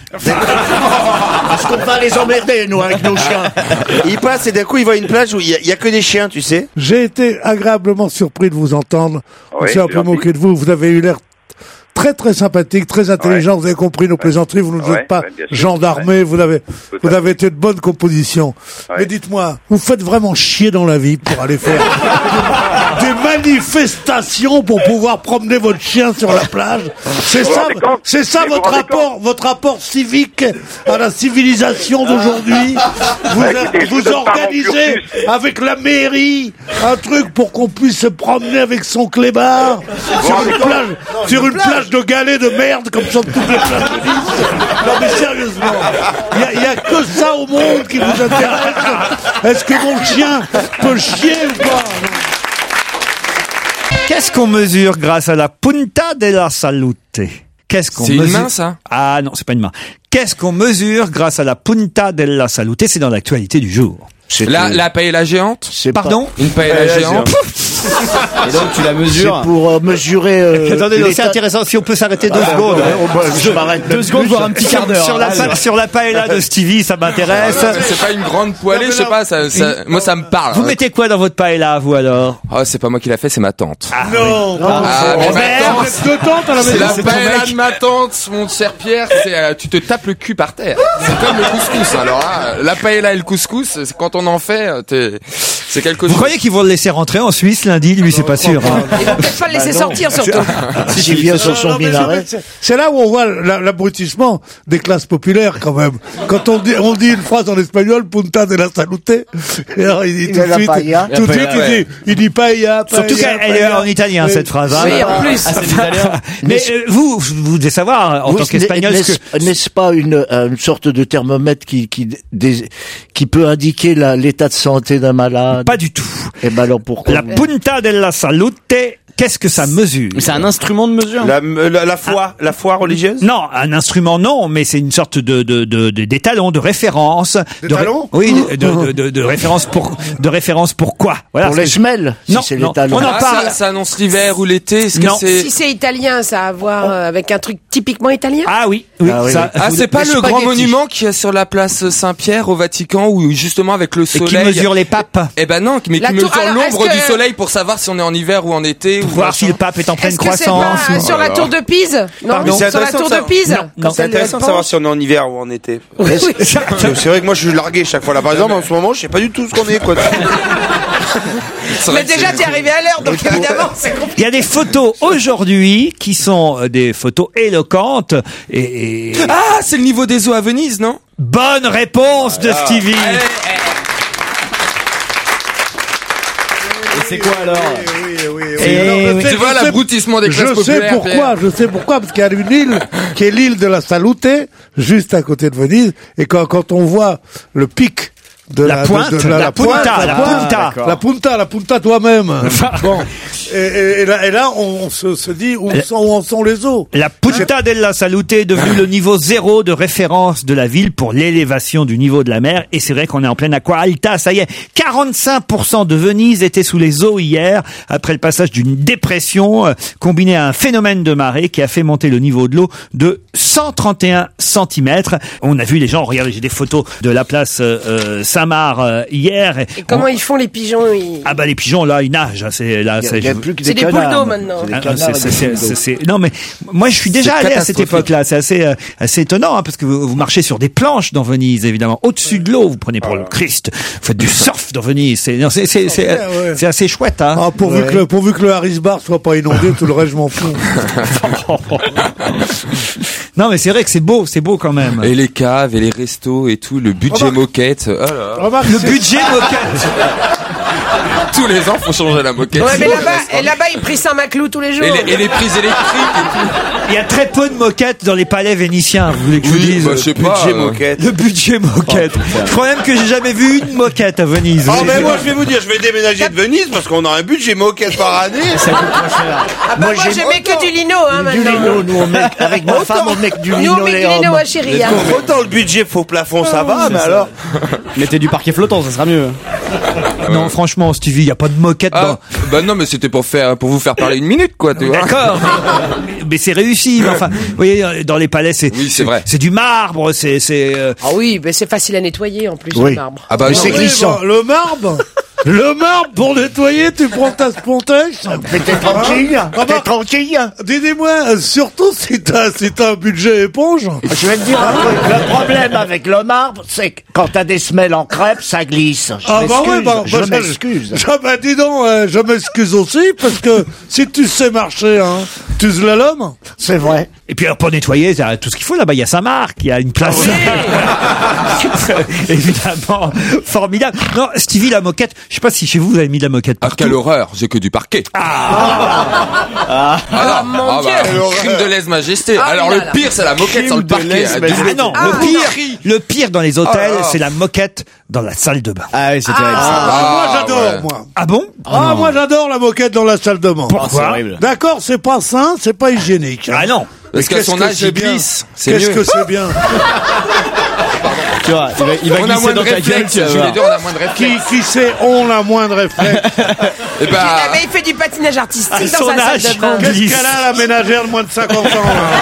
Parce qu'on va les emmerder, nous, avec nos chiens. Ils passent et d'un coup ils voient une plage où il y a que des chiens, tu sais. J'ai été agréablement surpris de vous entendre. On s'est un peu moqué de vous. Vous avez eu l'air très très sympathique, très intelligent. Vous avez compris nos plaisanteries. Vous ne êtes pas gendarmé. Vous avez été de bonne composition. Mais dites-moi, vous faites vraiment chier dans la vie pour aller faire des manifestations pour pouvoir promener votre chien sur la plage. C'est ça votre rapport civique à la civilisation d'aujourd'hui. Vous organisez avec la mairie un truc pour qu'on puisse se promener avec son clébard sur une plage de galets de merde comme sur toutes les plages de Nice. Non mais sérieusement, il y a que ça au monde qui vous intéresse. Est-ce que mon chien peut chier ou pas? Qu'est-ce qu'on mesure grâce à la Punta della Salute? C'est une main, ça? Ah non, c'est pas une main. Qu'est-ce qu'on mesure grâce à la Punta della Salute? C'est dans l'actualité du jour. La paella géante? Pardon? Une paella géante. Et donc tu la mesures? C'est pour mesurer... Attendez, c'est intéressant, si on peut s'arrêter 2 secondes. Je m'arrête 2 secondes, voire un petit quart d'heure. Sur la paella de Stevie, ça m'intéresse. C'est pas une grande poêlée, je sais pas, moi ça me parle. Vous mettez quoi dans votre paella, vous alors? Oh, c'est pas moi qui l'a fait, c'est ma tante. Non. C'est la paella de ma tante, mon cher Pierre, tu te tapes le cul par terre. C'est comme le couscous. Alors la paella et le couscous, quand on en fait, c'est quelque chose. Vous croyez qu'ils vont le laisser rentrer en Suisse lundi? Lui, c'est pas sûr. Il va pas le laisser sortir, surtout. S'il vient sur son minaret. C'est là où on voit l'abrutissement des classes populaires, quand même. Quand on dit une phrase en espagnol, Punta de la Salute, et alors il dit tout de suite, il dit paella. Surtout qu'elle est en italien, cette phrase. Oui, en plus. Mais vous devez savoir, en tant qu'Espagnol, n'est-ce pas une sorte de thermomètre qui peut indiquer l'état de santé d'un malade? Pas du tout. Et ben alors pourquoi? La Punta della Salute, qu'est-ce que ça mesure? C'est un instrument de mesure. La foi religieuse? Non, un instrument non, mais c'est une sorte d'étalon, de référence. D'étalon? Oui, de référence pour quoi? Voilà. Pour les semelles? Non, si c'est non. l'étalon. On en parle. Ça annonce l'hiver ou l'été? Si c'est italien, ça a à voir avec un truc typiquement italien? Ah oui. C'est pas le grand monument qu'il y a sur la place Saint-Pierre au Vatican où justement avec le soleil. Et qui mesure les papes? Eh ben non, mais qui mesure l'ombre du soleil pour savoir si on est en hiver ou en été. Pour voir si le pape est en pleine croissance. Est-ce que c'est pas sur la tour de Pise? Non, sur la tour de Pise? Non, c'est intéressant de savoir si on est en hiver ou en été. C'est vrai que moi je suis largué chaque fois là. Par exemple, en ce moment, je sais pas du tout ce qu'on est, quoi. Mais déjà, t'es arrivé à l'heure, donc évidemment, c'est compliqué. Il y a des photos aujourd'hui qui sont des photos éloquentes et... Ah, c'est le niveau des eaux à Venise, non? Bonne réponse de Stevie. c'est quoi alors? Tu vois l'abrutissement des classes populaires. Je sais pourquoi, parce qu'il y a une île qui est l'île de la Salute, juste à côté de Venise, et quand on voit le pic de la punta toi-même. Bon. Et là, on se dit où en sont les eaux. La Punta della Salute est devenue le niveau 0 de référence de la ville pour l'élévation du niveau de la mer. Et c'est vrai qu'on est en pleine aqua alta. Ça y est, 45% de Venise était sous les eaux hier, après le passage d'une dépression combinée à un phénomène de marée qui a fait monter le niveau de l'eau de 131 cm. On a vu les gens, regardez, j'ai des photos de la place Saint-Marc hier. Et comment ils font les pigeons Ah bah les pigeons là, ils nagent. C'est des poules d'eau maintenant. Non mais moi je suis déjà allé à cette époque-là. C'est assez étonnant parce que vous marchez sur des planches dans Venise évidemment. Au-dessus de l'eau, vous prenez pour le Christ. Vous faites du surf dans Venise. C'est assez chouette. Hein. Pourvu que le Harris Bar soit pas inondé, tout le reste je m'en fous. Non mais c'est vrai que c'est beau quand même. Et les caves et les restos et tout, le budget moquette. Le budget moquette. Tous les ans, faut changer la moquette. Ouais, mais là-bas, ils prient Saint-Maclou tous les jours. Et les prises électriques et tout. Il y a très peu de moquettes dans les palais vénitiens. Vous voulez que je vous dise? Je sais pas. Le budget moquette. Je crois même que j'ai jamais vu une moquette à Venise. Mais moi, je vais vous dire, je vais déménager de Venise parce qu'on a un budget moquette par année. Ça coûte trop cher. Moi, je mets que du lino, maintenant. Du lino, nous, on met, avec ma femme, on met que du lino, Nous, on met du lino à chérie. Autant le budget faux plafond, ça va, mais alors. Mettez du parquet flottant, ça sera mieux. Non, franchement, Stevie, il n'y a pas de moquette dans... Bah non, mais c'était pour vous faire parler une minute, quoi, tu vois. D'accord. Mais c'est réussi. Mais enfin, vous voyez, dans les palais, c'est vrai. C'est du marbre, Ah oui, mais c'est facile à nettoyer, en plus, le marbre. Ah bah, c'est glissant. Le marbre? Le marbre, pour nettoyer, tu prends ta spontex. T'es tranquille. Dis-moi, surtout si t'as un budget éponge. Je vais te dire un truc. Le problème avec le marbre, c'est que quand t'as des semelles en crêpe, ça glisse. Je m'excuse. Dis donc, je m'excuse aussi, parce que si tu sais marcher, tu slalomes. C'est vrai. Et puis alors, pour nettoyer, il y a tout ce qu'il faut là-bas. Il y a Saint-Marc, il y a une place. Évidemment, formidable. Non, Stevie, la moquette. Je sais pas si chez vous avez mis de la moquette partout. Quelle horreur, j'ai que du parquet. Mon Dieu. Crime de lèse-majesté. Alors le pire, c'est la moquette sur le parquet. Non, le pire dans les hôtels, c'est la moquette dans la salle de bain. Ah oui, c'est terrible ça. Moi j'adore, moi. Ah bon? Moi j'adore la moquette dans la salle de bain. Pourquoi? D'accord, c'est pas sain, c'est pas hygiénique. Ah non. Parce qu'à son âge, il glisse. Qu'est-ce que c'est bien? Tu vois, il va glisser dans ta gueule, tu vas voir. On a moins de réflexes. Qui sait, on a moins de réflexes. Et Mais il fait du patinage artistique dans son sa salle de bain. Qu'est-ce qu'elle a, la ménagère de moins de 50 ans,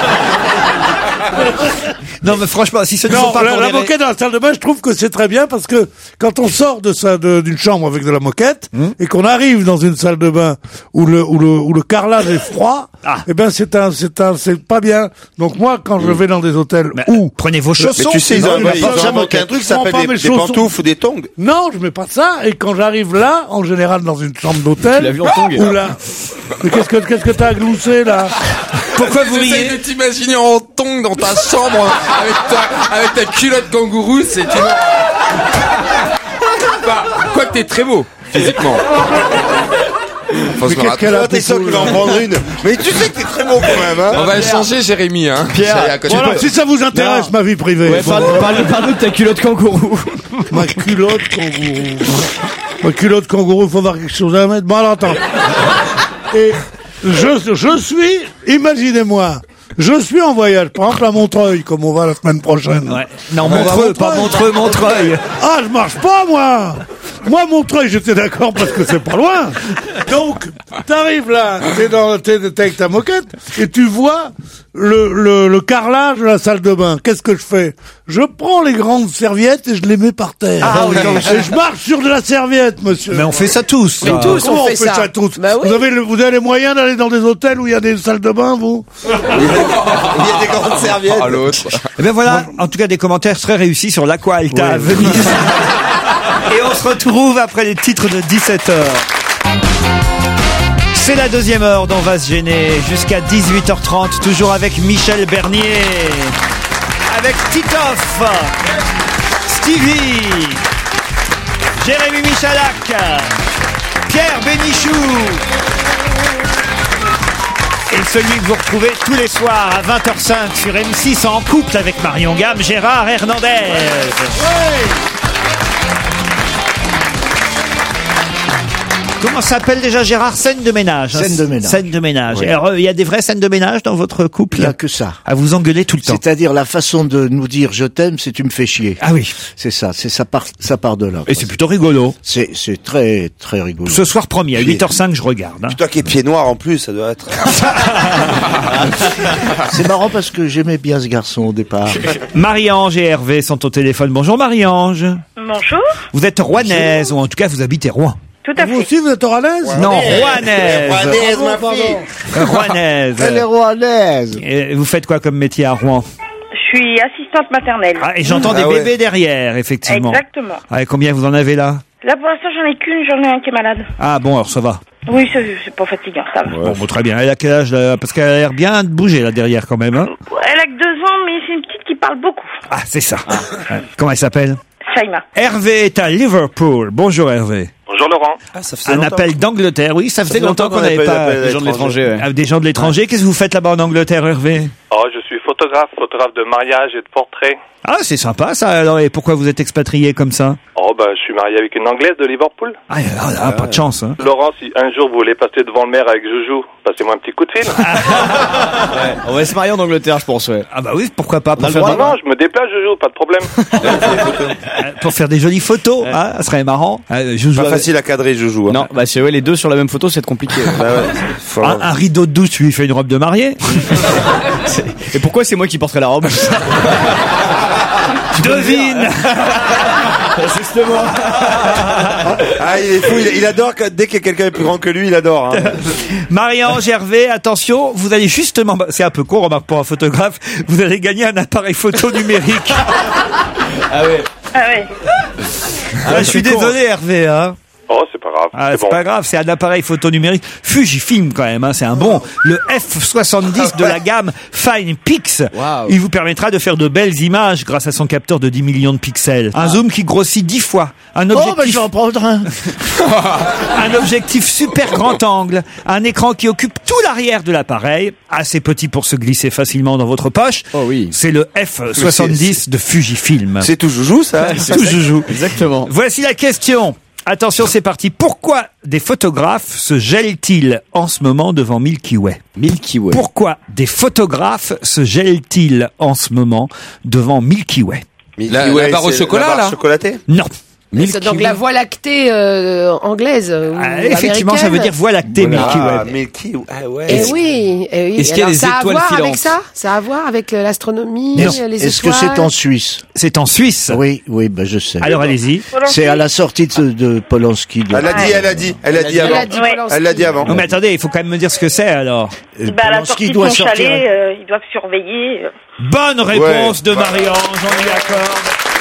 Non, mais franchement, si ce ne sont pas pour la moquette dans la salle de bain, je trouve que c'est très bien parce que quand on sort d'une chambre avec de la moquette et qu'on arrive dans une salle de bain où le carrelage est froid, eh ben c'est pas bien. Donc moi, quand je vais dans des hôtels prenez vos chaussons. Mais tu sais, ils ont inventé un truc, ça s'appelle des pantoufles ou des tongs. Non, je mets pas ça. Et quand j'arrive là, en général dans une chambre d'hôtel, tu l'as vu en tongs? Mais qu'est-ce que t'as gloussé là? Pourquoi vous riez? J'essaie de t'imaginer en tongs dans ta chambre avec ta culotte kangourou, c'est quoi que t'es très beau physiquement. Mais qu'est-ce qu'elle a? T'es sûr qu'il va en prendre une? Mais tu sais que t'es très beau quand même, hein? On va échanger, Jérémy, hein. Pierre, si ça vous intéresse, ma vie privée. Ouais, parle-nous de ta culotte kangourou. Ma culotte kangourou. Ma culotte kangourou, faut avoir quelque chose à mettre. Bon, alors, attends. Et je suis, imaginez-moi, je suis en voyage, par exemple à Montreuil, comme on va la semaine prochaine. Ouais. Non, Montreux, pas Montreuil. Ah, je marche pas, moi! Moi, Montreuil, j'étais d'accord parce que c'est pas loin. Donc, t'arrives là, t'es avec ta moquette, et tu vois le carrelage de la salle de bain. Qu'est-ce que je fais? Je prends les grandes serviettes et je les mets par terre. Ah oui. Et je marche sur de la serviette, monsieur. Mais on fait ça tous. Mais tous, Comment on fait ça tous? Bah oui. Vous avez les moyens d'aller dans des hôtels où il y a des salles de bain, vous? Il y a des grandes serviettes. Ah, l'autre. Et ben voilà, en tout cas des commentaires très réussis sur l'Aqua Alta à Venise. Et on se retrouve après les titres de 17h. C'est la deuxième heure d'On va se gêner jusqu'à 18h30, toujours avec Michel Bernier, avec Titoff, Stevie, Jérémy Michalak, Pierre Bénichou. Et celui que vous retrouvez tous les soirs à 20h05 sur M6 en couple avec Marion Gamme, Gérard Hernandez. Comment s'appelle déjà Gérard? Scène de ménage. Scène de ménage. Scène de ménage. Oui. Alors, il y a des vraies scènes de ménage dans votre couple? Il n'y a que ça. À vous engueuler tout le temps. C'est-à-dire la façon de nous dire je t'aime, c'est tu me fais chier. Ah oui. C'est ça, ça part de là. Et c'est plutôt rigolo. C'est très très rigolo. Ce soir premier, à 8h05, je regarde. Toi qui es pied noir en plus, ça doit être. C'est marrant parce que j'aimais bien ce garçon au départ. Marie-Ange et Hervé sont au téléphone. Bonjour Marie-Ange. Bonjour. Vous êtes rouennaise, ou en tout cas vous habitez Rouen. Tout à fait. Vous aussi, vous êtes oranaise? Non, rouennaise. Rouennaise, ma fille. Rouennaise. Elle est rouennaise. Et vous faites quoi comme métier à Rouen? Je suis assistante maternelle. Ah, et j'entends des bébés derrière, effectivement. Exactement. Ah, et combien vous en avez là? Là, pour l'instant, j'en ai qu'une, j'en ai un qui est malade. Ah bon, alors ça va. Oui, c'est pas fatigant, ça va. Bon, très bien. Elle a quel âge là? Parce qu'elle a l'air bien de bouger là derrière quand même. Hein, Elle a que 2 ans, mais c'est une petite qui parle beaucoup. ah, c'est ça. Ouais. Comment elle s'appelle? Shaima. Hervé est à Liverpool. Bonjour Hervé. Bonjour Laurent. Ah, ça faisait Un longtemps. appel d'Angleterre, oui, ça faisait longtemps qu'on n'avait pas Des gens de l'étranger, ouais. des gens de l'étranger. Qu'est-ce que vous faites là-bas en Angleterre, Hervé? Oh, je suis photographe de mariage et de portrait. Ah, c'est sympa ça. Alors, et pourquoi vous êtes expatrié comme ça? Oh, je suis marié avec une Anglaise de Liverpool. Ah, pas de chance. Hein. Laurent, si un jour vous voulez passer devant le maire avec Joujou, passez-moi un petit coup de fil. Ouais, on va se marier en Angleterre, je pense, ouais. Ah bah oui, pourquoi pas? On a le Faire droit, des... Non, je me déplace, Joujou, pas de problème. pour faire des jolies photos, hein, ça serait marrant. Pas facile à cadrer, Joujou. Hein. Non, bah c'est les deux sur la même photo, c'est compliqué. Un rideau de douche lui fait une robe de mariée. Et pourquoi c'est moi qui porterai la robe? Devine. Justement. Ah, il est fou, il adore dès que quelqu'un est plus grand que lui, il adore. Hein. Marie-Ange, Hervé, attention, vous allez justement, c'est un peu court, remarque pour un photographe, vous allez gagner un appareil photo numérique. Ah ouais. Ah ouais. Je suis désolé Hervé, hein. Oh, c'est pas grave. Ah, c'est bon. pas grave, c'est un appareil photo numérique Fujifilm quand même, hein, c'est un bon. Le F70 de la gamme Fine Pix. Wow. Il vous permettra de faire de belles images grâce à son capteur de 10 millions de pixels. Un zoom qui grossit 10 fois. Un objectif, je vais en prendre un. un objectif super grand angle. Un écran qui occupe tout l'arrière de l'appareil. Assez petit pour se glisser facilement dans votre poche. Oh oui. C'est le F70 de Fujifilm. C'est tout Joujou, ça. C'est tout joujou. Exactement. Voici la question. Attention, c'est parti. Pourquoi des photographes se gèlent-ils en ce moment devant Milky Way? Milky Way. Pourquoi des photographes se gèlent-ils en ce moment devant Milky Way? La barre au chocolat, la barre là chocolatée. Non. C'est donc la voie lactée anglaise. Ou Effectivement, ça veut dire voie lactée Milky Way. Ah, Milky Way. Ah, ouais. Eh oui, eh oui. Est-ce qu'il y a Alors, des ça a à étoiles voir filantes? avec ça? Ça a à voir avec l'astronomie, Non. les étoiles. Est-ce que c'est en Suisse? C'est en Suisse. Oui, bah je sais. Alors allez-y. C'est à la sortie de Polanski. Elle a dit avant. Elle a dit Elle l'a dit avant. Non mais attendez, il faut quand même me dire ce que c'est alors. À la sortie de son chalet, ils doivent surveiller. Bonne réponse de Marie-Ange, on y accorde.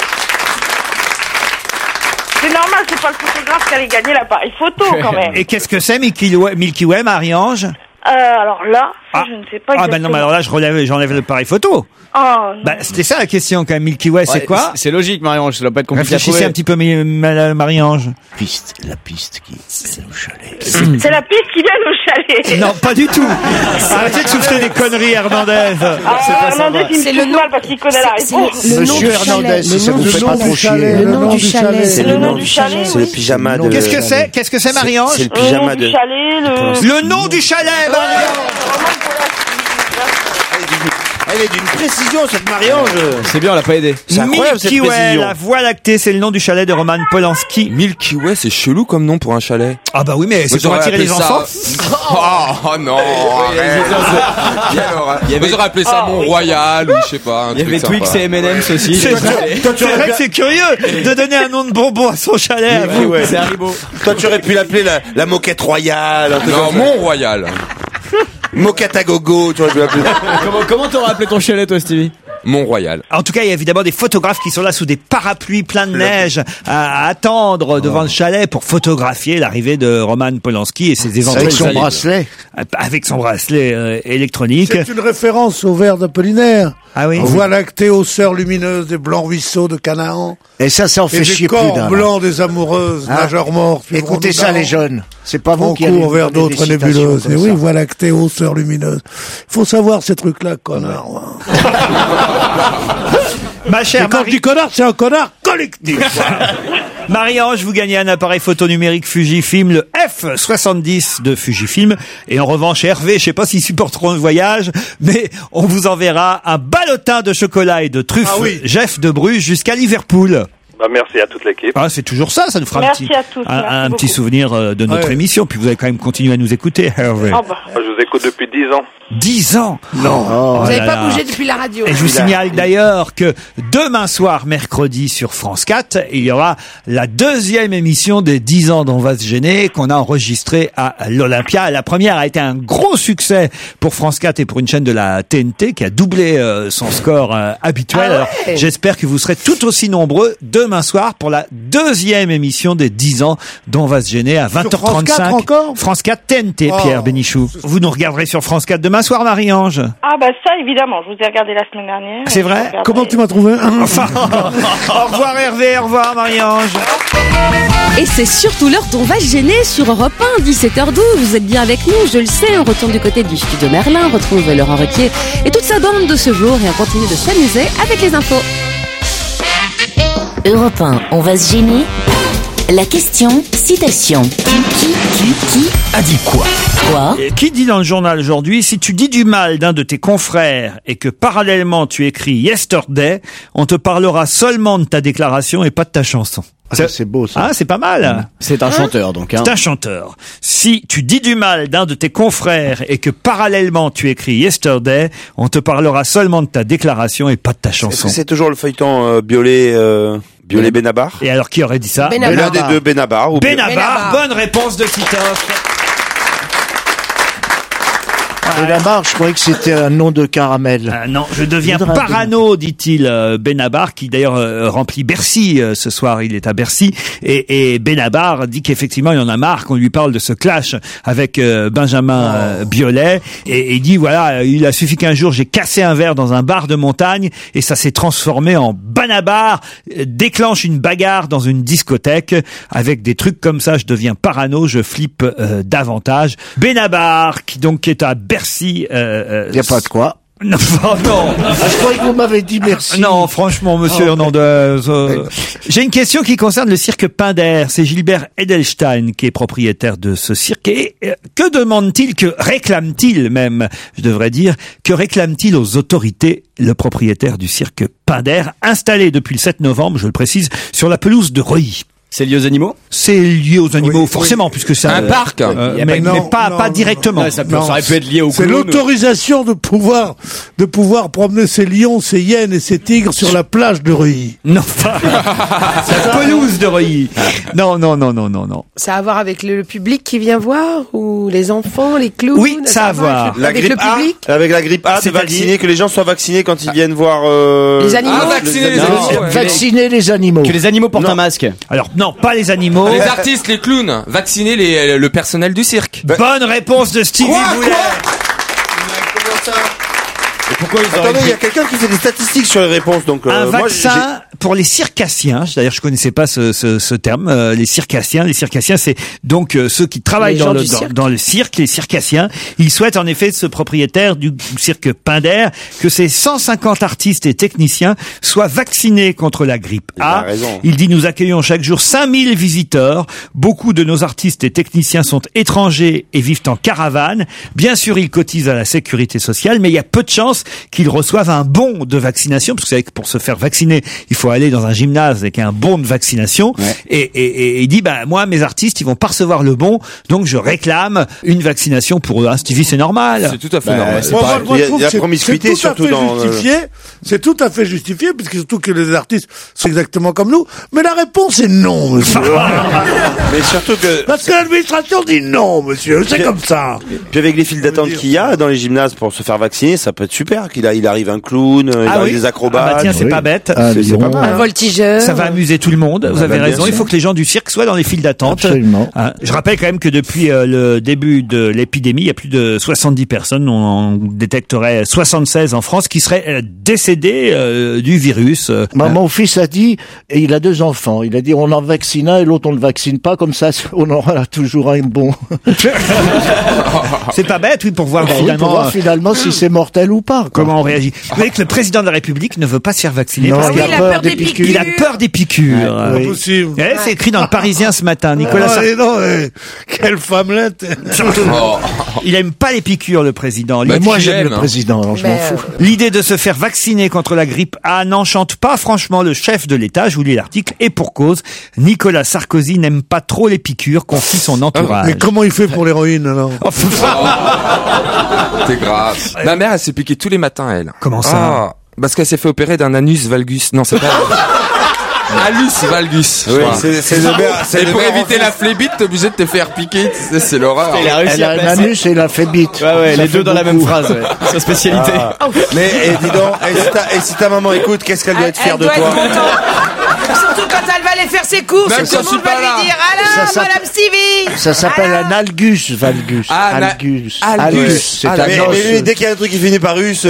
C'est normal, c'est pas le photographe qui allait gagner l'appareil photo quand même. Et qu'est-ce que c'est Milky Way, Marie-Ange? Alors là, je ne sais pas Ah exactement. ben non, mais alors là j'enlève l'appareil photo. Oh, non. Bah c'était ça la question quand même. Milky Way, c'est quoi? C'est logique, Marie-Ange, ça doit pas être compliqué à Réfléchissez trouver. un petit peu, Marie-Ange. La piste qui est au chalet. C'est la piste qui vient au chalet. Non, pas du tout. Arrêtez de souffler des conneries, Hernandez. Hernandez, il me C'est touche le nom. mal parce qu'il connaît la réponse. Monsieur Hernandez, si ça vous fait pas trop chier. Le nom du chalet. C'est le nom du chalet. C'est le pyjama de. Qu'est-ce que c'est, Marie-Ange? C'est le Le nom pyjama du de. chalet, Le nom du chalet, Marie-Ange. Elle est d'une précision, cette Marie-Ange. C'est bien, on l'a pas aidé. C'est incroyable, cette Milky Way, précision. la voie lactée, c'est le nom du chalet de Roman Polanski. Milky Way, c'est chelou comme nom pour un chalet. Ah bah oui, mais c'est pour attirer les enfants. Oh non, Vous aurez appelé ça Mont-Royal ou je sais pas. Il y avait Twix et M&M's aussi. C'est vrai que c'est curieux de donner un nom de bonbon à son chalet. C'est Haribo. Toi, tu aurais pu l'appeler la moquette royale. Non, Mont-Royal. Moquette à gogo, tu aurais pu l'appeler. Comment t'aurais appelé ton chalet, toi, Stevie? Mont-Royal. En tout cas, il y a évidemment des photographes qui sont là sous des parapluies pleins de neige à attendre devant le chalet pour photographier l'arrivée de Roman Polanski et ses éventuels Avec son alliés. bracelet. Avec son bracelet électronique. C'est une référence au vers d'Apollinaire. Ah oui. Voie lactée aux sœurs lumineuses des blancs ruisseaux de Canaan. Et ça en fait chier plus corps d'un. blancs des amoureuses, nageurs morts. Écoutez ça, les jeunes. C'est pas vous qui court vers d'autres nébuleuses. Et oui, voie lactée aux sœurs lumineuses. Il faut savoir ces trucs-là, connard. Ma chère quand je dis connard, c'est un connard collectif. Marie-Ange, vous gagnez un appareil photo numérique Fujifilm, le F70 de Fujifilm. Et en revanche, Hervé, je sais pas s'ils supporteront le voyage, mais on vous enverra un ballotin de chocolat et de truffes Jeff de Bruges jusqu'à Liverpool. Merci à toute l'équipe. Ah, c'est toujours ça, ça nous fera Merci à tous, un petit souvenir de notre émission. Puis vous allez quand même continuer à nous écouter, Hervé. Je vous écoute depuis 10 ans. 10 ans? Non. Vous n'avez pas bougé depuis la radio. Et je vous signale d'ailleurs que demain soir, mercredi, sur France 4, il y aura la deuxième émission des 10 ans d'On va se gêner qu'on a enregistrée à l'Olympia. La première a été un gros succès pour France 4 et pour une chaîne de la TNT qui a doublé son score habituel. Alors, j'espère que vous serez tout aussi nombreux demain soir pour la deuxième émission des 10 ans d'On va se gêner à 20h35. France 4 encore France 4 TNT, Pierre Bénichou. Vous nous regarderez sur France 4 demain soir, Marie-Ange. Ah bah ça, évidemment, je vous ai regardé la semaine dernière. C'est vrai? Comment tu m'as trouvé? Enfin, au revoir Hervé, au revoir Marie-Ange. Et c'est surtout l'heure d'On va se gêner sur Europe 1, 17h12. Vous êtes bien avec nous, je le sais. On retourne du côté du studio Merlin, on retrouve Laurent Ruquier et toute sa bande de ce jour et on continue de s'amuser avec les infos. Europe 1, on va se gêner. La question, citation. Qui a dit quoi? Quoi? Qui dit dans le journal aujourd'hui, si tu dis du mal d'un de tes confrères et que parallèlement tu écris Yesterday, on te parlera seulement de ta déclaration et pas de ta chanson. C'est beau ça. Ah, c'est pas mal. C'est un chanteur donc. C'est un chanteur. Si tu dis du mal d'un de tes confrères et que parallèlement tu écris Yesterday, on te parlera seulement de ta déclaration et pas de ta chanson. C'est toujours le feuilleton Biolay Benabar. Et alors qui aurait dit ça? L'un des deux, Benabar. Benabar. Bonne réponse de Titoff. Benabar, je croyais que c'était un nom de caramel. Non, je deviens parano, dit-il, Benabar, qui d'ailleurs remplit Bercy ce soir, il est à Bercy, et Benabar dit qu'effectivement il en a marre qu'on lui parle de ce clash avec Benjamin Biolay, et il dit voilà, il a suffi qu'un jour j'ai cassé un verre dans un bar de montagne, et ça s'est transformé en Benabar, déclenche une bagarre dans une discothèque, avec des trucs comme ça, je deviens parano, je flippe davantage. Benabar, qui donc est à Bercy. Il n'y a pas de quoi. Non, non. Je croyais que vous m'avez dit merci. Non, franchement, monsieur Hernandez. J'ai une question qui concerne le cirque Pinder. C'est Gilbert Edelstein qui est propriétaire de ce cirque. Et que demande-t-il, que réclame-t-il même, je devrais dire, que réclame-t-il aux autorités, le propriétaire du cirque Pinder, installé depuis le 7 novembre, je le précise, sur la pelouse de Reuilly? C'est lié aux animaux? C'est lié aux animaux, forcément, puisque c'est un parc. Mais pas directement. Ça aurait pu être lié au clown. C'est l'autorisation de pouvoir promener ses lions, ses hyènes et ses tigres sur la plage de Reuilly. Non, pas. C'est la pelouse de Reuilly. Non. Ça a à voir avec le public qui vient voir, ou les enfants, les clowns? Oui, ça a à voir. Avec le public? Avec la grippe A, de vacciner, que les gens soient vaccinés quand ils viennent voir, les animaux. Vacciner les animaux. Que les animaux portent un masque. Alors, non, pas les animaux. Les artistes, les clowns, vacciner le personnel du cirque. Bonne réponse de Stevie Boulet. Pourquoi Attendez, il y a quelqu'un qui fait des statistiques sur les réponses, donc un vaccin pour les circassiens. D'ailleurs, je connaissais pas ce terme. Les circassiens, c'est donc ceux qui travaillent dans le cirque, les circassiens. Ils souhaitent en effet, ce propriétaire du cirque Pinder, que ces 150 artistes et techniciens soient vaccinés contre la grippe A. Il dit: nous accueillons chaque jour 5000 visiteurs. Beaucoup de nos artistes et techniciens sont étrangers et vivent en caravane. Bien sûr, ils cotisent à la sécurité sociale, mais il y a peu de chances qu'ils reçoivent un bon de vaccination, parce que vous savez que pour se faire vacciner, il faut aller dans un gymnase avec un bon de vaccination. Ouais. Et il dit, moi, mes artistes, ils vont pas recevoir le bon, donc je réclame une vaccination pour eux. Stevie, c'est normal. C'est tout à fait normal. Il y a promiscuité surtout dans c'est tout à fait justifié, parce que surtout que les artistes sont exactement comme nous. Mais la réponse est non, monsieur. Mais surtout que... Parce que l'administration dit non, monsieur. C'est comme ça. Puis avec les files d'attente qu'il y a dans les gymnases pour se faire vacciner, ça peut être super. Il arrive un clown, il arrive des acrobates. Tiens, c'est pas bête. C'est pas Un voltigeur. Ça va amuser tout le monde. Vous avez raison. Il faut que les gens du cirque soient dans les files d'attente. Absolument. Je rappelle quand même que depuis le début de l'épidémie, il y a plus de 70 personnes. On détecterait 76 en France qui seraient décédées du virus. Mon fils a dit, et il a 2 enfants, il a dit on en vaccine un et l'autre on ne vaccine pas, comme ça on aura toujours un bon. C'est pas bête, oui, pour voir finalement si c'est mortel ou pas. Comment on réagit. Vous voyez que le président de la République ne veut pas se faire vacciner. Non, parce il a peur des piqûres. Il a peur des piqûres. Pas possible. C'est écrit dans le Parisien ce matin. Nicolas quelle femmelette. Il aime pas les piqûres, le président. Mais moi j'aime le président, alors je m'en fous. L'idée de se faire vacciner contre la grippe A n'enchante pas franchement le chef de l'État. Je vous lis l'article, et pour cause, Nicolas Sarkozy n'aime pas trop les piqûres, confie son entourage. Mais comment il fait pour l'héroïne alors? T'es grave. Ma mère, elle s'est piquée tous les matins, elle. Comment ça? Parce qu'elle s'est fait opérer d'un anus valgus. Non, c'est pas... Alus valgus. Oui, c'est pour éviter la phlébite, t'es obligé de te faire piquer. C'est l'horreur. Elle a un anus et la phlébite. Ouais, les deux dans la même phrase. Ouais. Sa spécialité. Mais dis donc, et si ta maman écoute, qu'est-ce qu'elle doit être fière de toi? Surtout quand elle va aller faire ses courses, Même tout le monde va lui dire alors, Madame Stevie. Ça s'appelle un algus valgus. Algus. C'est un os. Mais lui, dès qu'il y a un truc qui finit par us.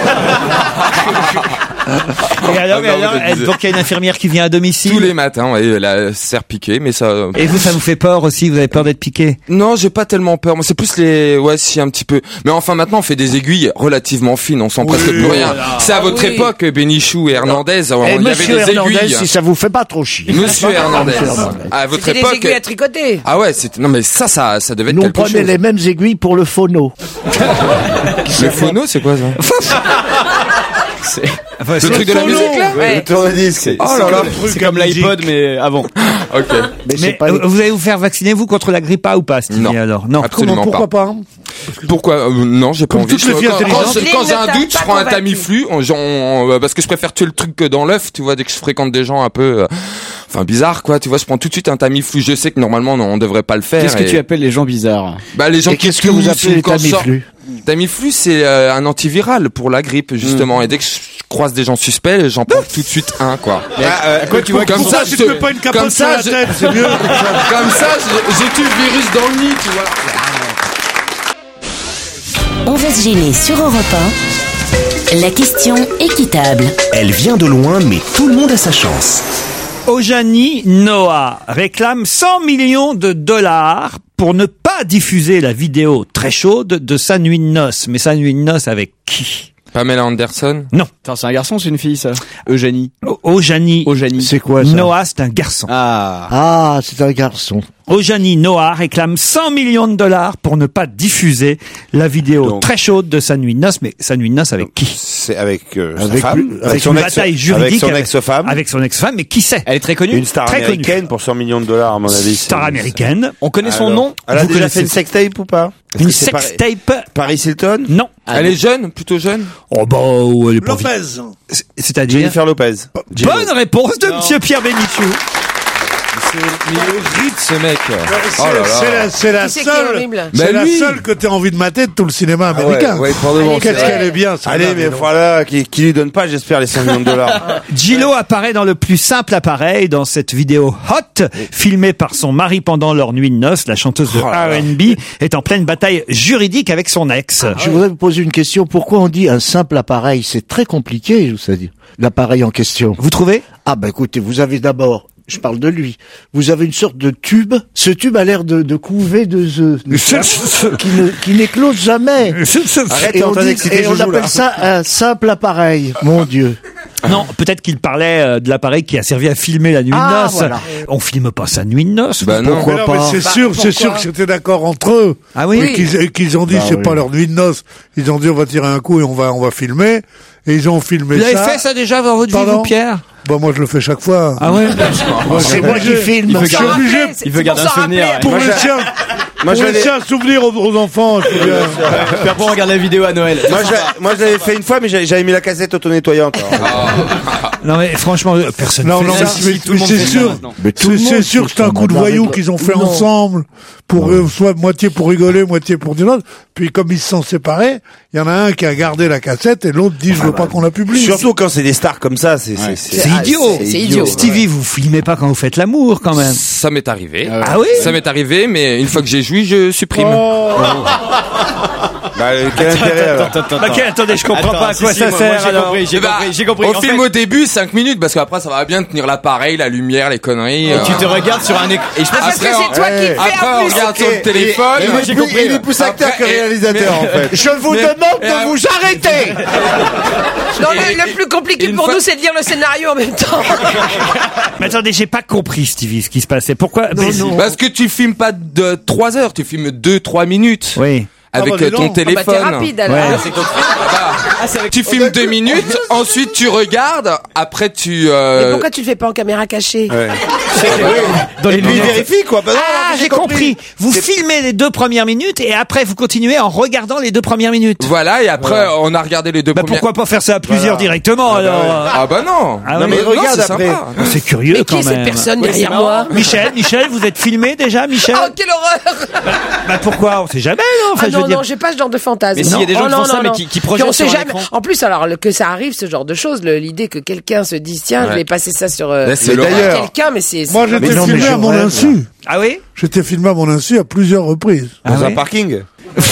Et alors, donc il y a une infirmière qui vient à domicile. Tous les matins, ouais, elle se faire piquer, mais ça. Et vous, ça vous fait peur aussi? Vous avez peur d'être piqué? Non, j'ai pas tellement peur. Moi, c'est plus si, un petit peu. Mais enfin, maintenant, on fait des aiguilles relativement fines. On sent presque plus rien. C'est à votre époque, Bénichou et Hernandez. Il y avait des aiguilles. Si ça vous fait pas trop chier. Monsieur Hernandez. À votre époque. C'était des aiguilles à tricoter. Ah ouais, non, mais ça devait être Nous, quelque chose. on prenait les mêmes aiguilles pour le phono. Le phono, c'est quoi ça? Le truc de la musique là? Le tourne-disque. Oh là là, c'est comme l'iPod mais avant. Ok. Mais vous allez vous faire vacciner vous contre la grippe A ou pas, Stevie? Non. Alors non. Absolument Pourquoi pas? Pourquoi non, j'ai pas envie. Quand j'ai un doute, je prends un Tamiflu, parce que je préfère tuer le truc que dans l'œuf, tu vois, dès que je fréquente des gens un peu bizarres quoi, tu vois, je prends tout de suite un Tamiflu. Je sais que normalement on devrait pas le faire. Qu'est-ce que tu appelles les gens bizarres? Les gens qu'est-ce que vous appelez les Tamiflu? Tamiflu, c'est un antiviral pour la grippe justement, et dès que je croise des gens suspects, j'en prends tout de suite un quoi. Quoi, tu vois, comme ça, je te mets pas une capote sur la tête, c'est mieux. Comme ça, je tue le virus dans le nid, tu vois. On va se gêner sur Europe 1. La question équitable. Elle vient de loin, mais tout le monde a sa chance. Ojani Noah réclame 100 millions de dollars pour ne pas diffuser la vidéo très chaude de sa nuit de noces. Mais sa nuit de noces avec qui? Pamela Anderson? Non. Attends, c'est un garçon, c'est une fille, ça? Eugénie. Ojani. C'est quoi ça? Noah, c'est un garçon. Ah, c'est un garçon. Ojani Noah réclame 100 millions de dollars pour ne pas diffuser la vidéo très chaude de sa nuit de noces. Mais sa nuit de noces avec qui? C'est avec sa femme. Avec une bataille juridique. Avec son ex-femme. Avec son ex-femme, mais qui c'est? Elle est très connue. Une star très américaine connue. pour 100 millions de dollars, à mon avis. Star américaine. On connaît son nom? Elle a déjà fait une sextape ou pas? Une sextape? Paris Hilton? Non. Elle est jeune, plutôt jeune? Oh bah, elle est pas Lopez. C'est-à-dire? Jennifer Lopez. Bonne réponse de Monsieur Pierre Bénichou. C'est horrible ce mec. C'est la seule que t'as envie de mater de tout le cinéma américain. Ouais, pour de bon. Qu'est-ce qu'elle est bien, ça. Allez, mais voilà, qui lui donne pas, j'espère, les 100 millions de dollars. Gillo apparaît dans le plus simple appareil dans cette vidéo hot, filmée par son mari pendant leur nuit de noces. La chanteuse de R&B est en pleine bataille juridique avec son ex. Je voudrais vous poser une question. Pourquoi on dit un simple appareil? C'est très compliqué, je vous dire. L'appareil en question. Vous trouvez? Ah ben écoutez, vous avez d'abord, je parle de lui, vous avez une sorte de tube. Ce tube a l'air de couver de œufs qui n'éclose jamais. Arrête, et on appelle ça un simple appareil. Mon Dieu. Non, peut-être qu'il parlait de l'appareil qui a servi à filmer la nuit de noces. Voilà. On filme pas sa nuit de noces. Bah non. Pourquoi pas? Mais c'est sûr que c'était d'accord entre eux. Ah oui? Et qu'ils ont dit c'est pas leur nuit de noces. Ils ont dit on va tirer un coup et on va filmer. Et ils ont filmé Vous ça. avez fait ça déjà dans votre vie, vous, Pierre? Bah moi je le fais chaque fois. Ah ouais? C'est moi qui filme. Je suis obligé. Il veut garder un souvenir. Moi, Pour laisser un souvenir aux enfants. Faire bon, regarde la vidéo à Noël. Moi, je l'avais fait une fois, mais j'avais mis la cassette auto-nettoyante. Non mais franchement, personne. Non, fait non, ça. mais c'est sûr. C'est sûr que c'est un coup de voyou qu'ils ont fait ensemble pour soit moitié pour rigoler, moitié pour dire l'autre. Puis comme ils se sont séparés, il y en a un qui a gardé la cassette et l'autre dit je veux pas qu'on la publie. Surtout quand c'est des stars comme ça, c'est idiot. C'est idiot. Stevie, vous filmez pas quand vous faites l'amour quand même. Ça m'est arrivé. Ah oui? Ça m'est arrivé, mais une fois que j'ai joui, je supprime. Quel intérêt alors? Attendez, je comprends pas à quoi ça sert alors. J'ai compris. On filme au début 5 minutes parce qu'après ça va bien tenir l'appareil, la lumière, les conneries. Tu te regardes sur un écran. Et je Parce que c'est toi qui le fais Après en on plus. regarde sur le téléphone. J'ai compris. Il est plus acteur que réalisateur en fait. Je vous demande de vous arrêter. Non, le plus compliqué pour nous, c'est de lire le scénario en même temps. Mais attendez, j'ai pas compris Stevie ce qui se passait. Pourquoi? Parce que tu filmes pas de 3 heures, tu filmes 2-3 minutes. Oui. Avec ton téléphone. T'es rapide alors. Ouais. Tu filmes 2 minutes, ensuite tu regardes, après tu... Mais pourquoi tu le fais pas en caméra cachée? Et puis il vérifie quoi. Ah, j'ai compris. Vous filmez les 2 premières minutes et après vous continuez en regardant les 2 premières minutes. Voilà, et après on a regardé les 2 Bah premières... pourquoi pas faire ça à plusieurs directement alors? Ah bah non. Ah Non oui. mais regarde c'est après. sympa. C'est curieux Mais quand qui est même. cette personne derrière moi? Michel, vous êtes filmé déjà, Michel? Oh, quelle horreur! Bah pourquoi? On sait jamais, non? Enfin, Ah je veux non, dire. non, j'ai pas ce genre de fantasme. Mais s'il y a des gens qui font ça, mais qui Puis projettent on sait sur un jamais. écran. En plus, alors, que ça arrive, ce genre de choses, l'idée que quelqu'un se dise, tiens, je vais passer ça sur, c'est d'ailleurs. quelqu'un, mais c'est... Moi j'étais filmé à mon insu. Ah oui? J'étais filmé à mon insu à plusieurs reprises. Dans un parking.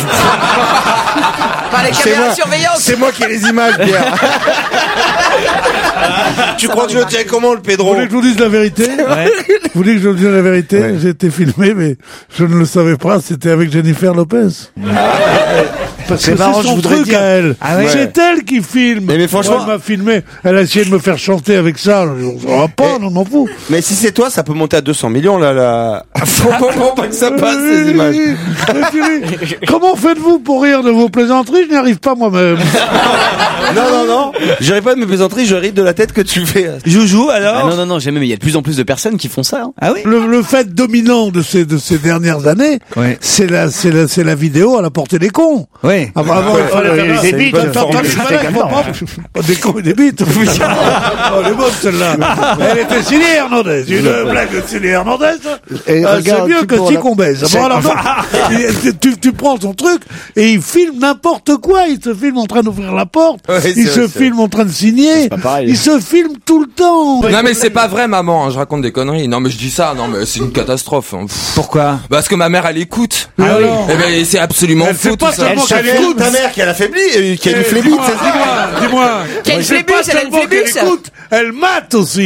Par les caméras de surveillance. C'est moi qui ai les images, Pierre. Tu crois que je tiens comment le Vous Pedro? voulez que je vous dise la vérité? Vous voulez que je vous dise la vérité? J'ai été filmé, mais je ne le savais pas. C'était avec Jennifer Lopez. Parce que c'est marrant, son je voudrais truc dire. à elle. Ah ouais. C'est elle qui filme. Mais franchement- Moi, elle m'a filmé. Elle a essayé de me faire chanter avec ça. On va pas, on m'en fout. Mais si c'est toi, ça peut monter à 200 millions là. Faut pas que ça passe ces images. Mais Thierry, comment faites-vous pour rire de vos plaisanteries? Je n'y arrive pas moi-même. Non. Je ris pas de mes plaisanteries, je ris de la tête que tu fais. Joujou, alors? Ah non, jamais, mais il y a de plus en plus de personnes qui font ça. Hein. Ah oui? Le fait dominant de ces dernières années, Ouais. c'est la vidéo à la portée des cons. Oui. Avant, il fallait faire des bites, des cons et des bites. Oh, elle est bonne celle-là. Elle était signée Hernandez. Une blague de signée Hernandez. Et C'est regarde, mieux tu que pourras si la- qu'on baise. C'est- Bon, alors, tu prends ton truc et il filme n'importe quoi. Il se filme en train d'ouvrir la porte. Ouais, Il c'est se vrai, filme en train de signer. pas pareil. Il se filme tout le temps. Non mais c'est pas vrai maman, hein, je raconte des conneries. Non mais je dis ça, non mais c'est une catastrophe. Hein. Pff. Pourquoi? Parce que ma mère elle écoute. Ah oui. Eh ben c'est absolument Elle fait faux pas tout ça. seulement qu'elle écoute. Ta mère qui a la faibli, qui a une flébite, ça se dit quoi? Dis-moi. Quelle C'est flébus, pas elle a une seulement qu'elle flébus. écoute, elle mate aussi.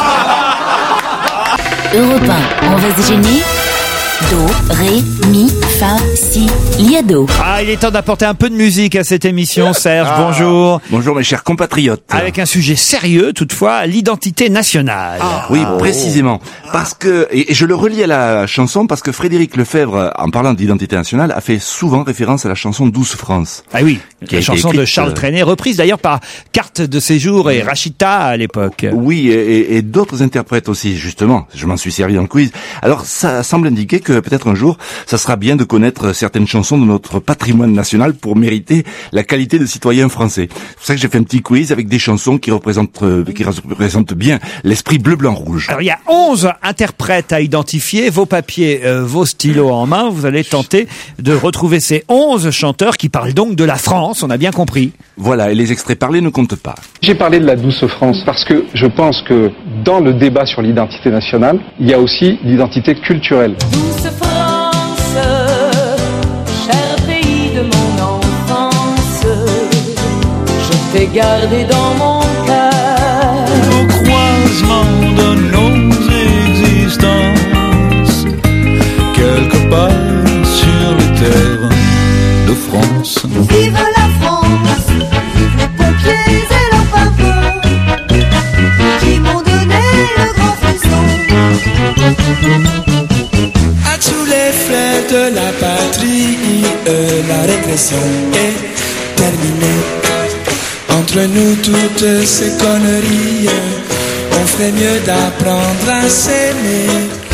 Europe 1, on va se gêner. Do, ré, mi, fa, si, liado. Ah, il est temps d'apporter un peu de musique à cette émission, Serge. Bonjour. Bonjour mes chers compatriotes. Avec un sujet sérieux, toutefois, l'identité nationale. Oui, précisément. Parce que, et je le relie à la chanson, parce que Frédéric Lefebvre, en parlant d'identité nationale, a fait souvent référence à la chanson Douce France. Ah oui, Qui a la été chanson de écrite, Charles Trenet, reprise d'ailleurs par Carte de Séjour et Rachita à l'époque. Oui, et d'autres interprètes aussi, justement. Je m'en suis servi dans le quiz. Alors, ça semble indiquer que peut-être un jour, ça sera bien de connaître certaines chansons de notre patrimoine national pour mériter la qualité de citoyen français. C'est pour ça que j'ai fait un petit quiz avec des chansons qui représentent bien l'esprit bleu-blanc-rouge. Alors il y a 11 interprètes à identifier, vos papiers, vos stylos en main, vous allez tenter de retrouver ces 11 chanteurs qui parlent donc de la France, on a bien compris. Voilà, et les extraits parlés ne comptent pas. J'ai parlé de la douce France parce que je pense que dans le débat sur l'identité nationale, il y a aussi l'identité culturelle. Douce France, cher pays de mon enfance, je t'ai gardé dans mon cœur. Au croisement de nos existences, quelque part sur les terres de France. Vive la France, vive les pompiers et leurs pampers, qui m'ont donné le grand frisson. À tous les fleurs de la patrie, la répression est terminée. Entre nous toutes ces conneries, on ferait mieux d'apprendre à s'aimer.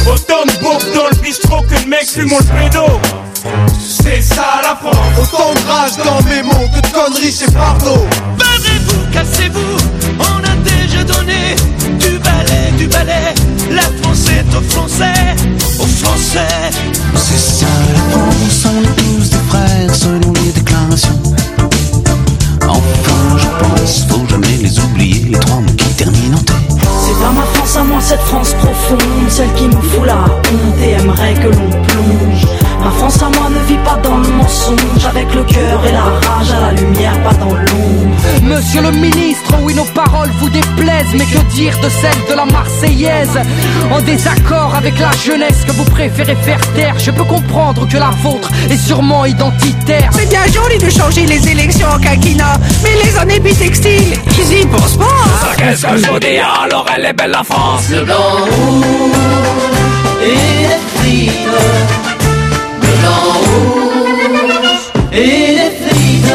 Autant de bouffe dans le bistrot que de mecs fument le pédo. C'est ça la France. Autant de rage dans mes mots que de conneries chez Bardot. Barrez-vous, cassez-vous, on a déjà donné du balai. La France est aux Français, aux Français. C'est ça la France, on est tous des frères selon les déclarations. Enfin, je pense, faut jamais les oublier, les trois mots qui terminent en T. C'est pas ma France à moi, cette France profonde, celle qui nous fout la honte et aimerait que l'on plonge. Ma France à moi ne vit pas dans le mensonge, avec le cœur et la rage à la lumière, pas dans l'ombre. Monsieur le ministre, oui nos paroles vous déplaisent, mais que dire de celle de la Marseillaise? En désaccord avec la jeunesse que vous préférez faire taire, je peux comprendre que la vôtre est sûrement identitaire. C'est bien joli de changer les élections en quinquennat, mais les années bitextiles, ils y pensent pas. Ça qu'est-ce que je vous dis, alors elle est belle la France. Le blanc rouge et les frites. Le blanc rouge et les frites.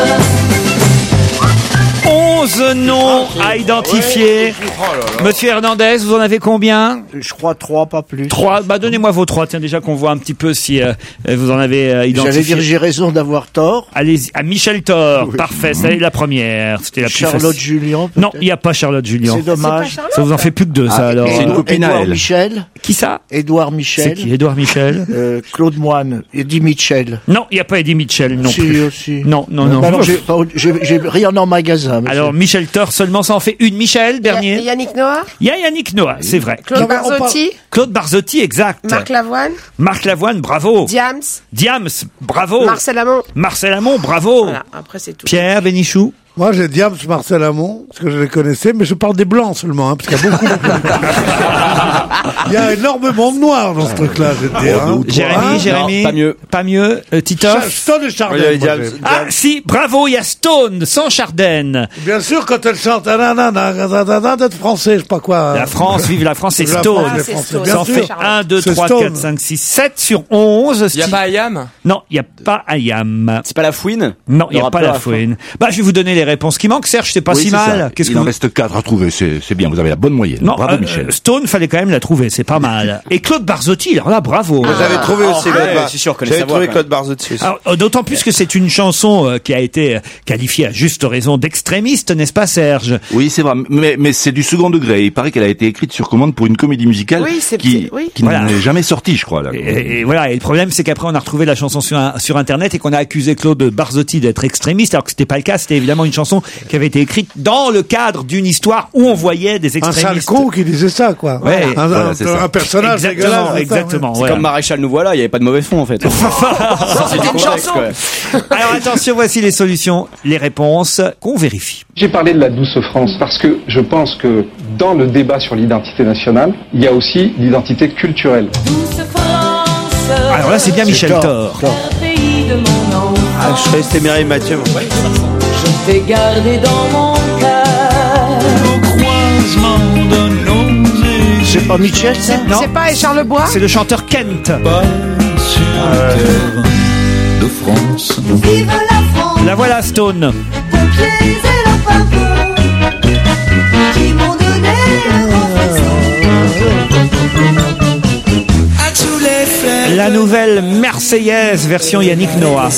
11 noms à identifier. Monsieur Hernandez, vous en avez combien? Je crois 3, pas plus. 3. Bah, donnez-moi vos 3. Tiens, déjà qu'on voit un petit peu si vous en avez identifié. J'allais dire, j'ai raison d'avoir tort. Allez-y. À Michel Thor. Oui. Parfait. Ça est la première. C'était la plus Charlotte facile. Julien. Non, il n'y a pas Charlotte Julien. C'est dommage. Ça vous en fait plus que 2, ça, alors. C'est une copine à Édouard elle. Michel. Qui ça? Édouard Michel. C'est qui? Édouard Michel. Claude Moine. Eddie Mitchell. Non, il n'y a pas Eddie Mitchell non Si, plus. aussi. Non. Bah alors, j'ai rien en magasin. Monsieur. Alors, Michel Thor, seulement ça en fait une. Michel, dernier. Yannick Noah. Il y a Yannick Noah, c'est vrai. Claude Barzotti. Claude Barzotti, exact. Marc Lavoine. Marc Lavoine, bravo. Diams, bravo. Marcel Amont. Marcel Amont, bravo. Voilà, après c'est tout. Pierre Bénichou. Moi, j'ai Diams, Marcel Amont, parce que je les connaissais, mais je parle des blancs seulement, parce qu'il y a beaucoup. Il y a énormément de noirs dans ce truc-là, je veux dire. Hein. Jérémy. Non, pas mieux. Titoff. Stone et Chardin. Ah, si, bravo, il y a Stone, sans Chardin. Bien sûr, quand elle chante, d'être français, je sais pas quoi. La France, vive la France, c'est Stone. Ça en fait 1, 2, 3, 4, 5, 6, 7 sur 11. Il n'y a pas Ayam? Non, il n'y a pas Ayam. C'est pas la fouine? Non, il n'y a pas la fouine. Bah, je vais vous donner les réponses qui manquent. Serge, c'est pas si mal. Qu'est-ce Il en reste 4 à trouver, c'est bien, vous avez la bonne moyenne. Non, bravo Michel. Stone, fallait quand même la trouver, c'est pas mal. Et Claude Barzotti, alors là, bravo. J'avais trouvé aussi J'avais trouvé Claude Barzotti aussi. Alors, d'autant plus que c'est une chanson qui a été qualifiée à juste raison d'extrémiste, n'est-ce pas Serge? Oui, c'est vrai, mais c'est du second degré. Il paraît qu'elle a été écrite sur commande pour une comédie musicale qui n'est jamais sortie, je crois. Là. Et voilà, et le problème c'est qu'après on a retrouvé la chanson sur Internet et qu'on a accusé Claude Barzotti d'être extrémiste, alors que c'était pas le cas, c'était évidemment une chanson qui avait été écrite dans le cadre d'une histoire où on voyait des extrémistes. Un sale con qui disait ça, quoi. Ouais. Un personnage exactement. C'est comme Maréchal nous voilà, il n'y avait pas de mauvais fond en fait. C'était une chanson. Alors attention, voici les solutions, les réponses qu'on vérifie. J'ai parlé de la douce France parce que je pense que dans le débat sur l'identité nationale, il y a aussi l'identité culturelle. Alors là, c'est bien Michel Thor. Ah, je croyais que c'était Mireille Mathieu. Je t'ai gardé dans mon cœur. C'est pas Michel, ça? Non. C'est pas Charles Bois. C'est le chanteur Kent. De France. Vive la France. La voilà, Stone. Pompiers et leurs paveurs qui m'ont donné le La nouvelle Marseillaise, version Yannick Noah.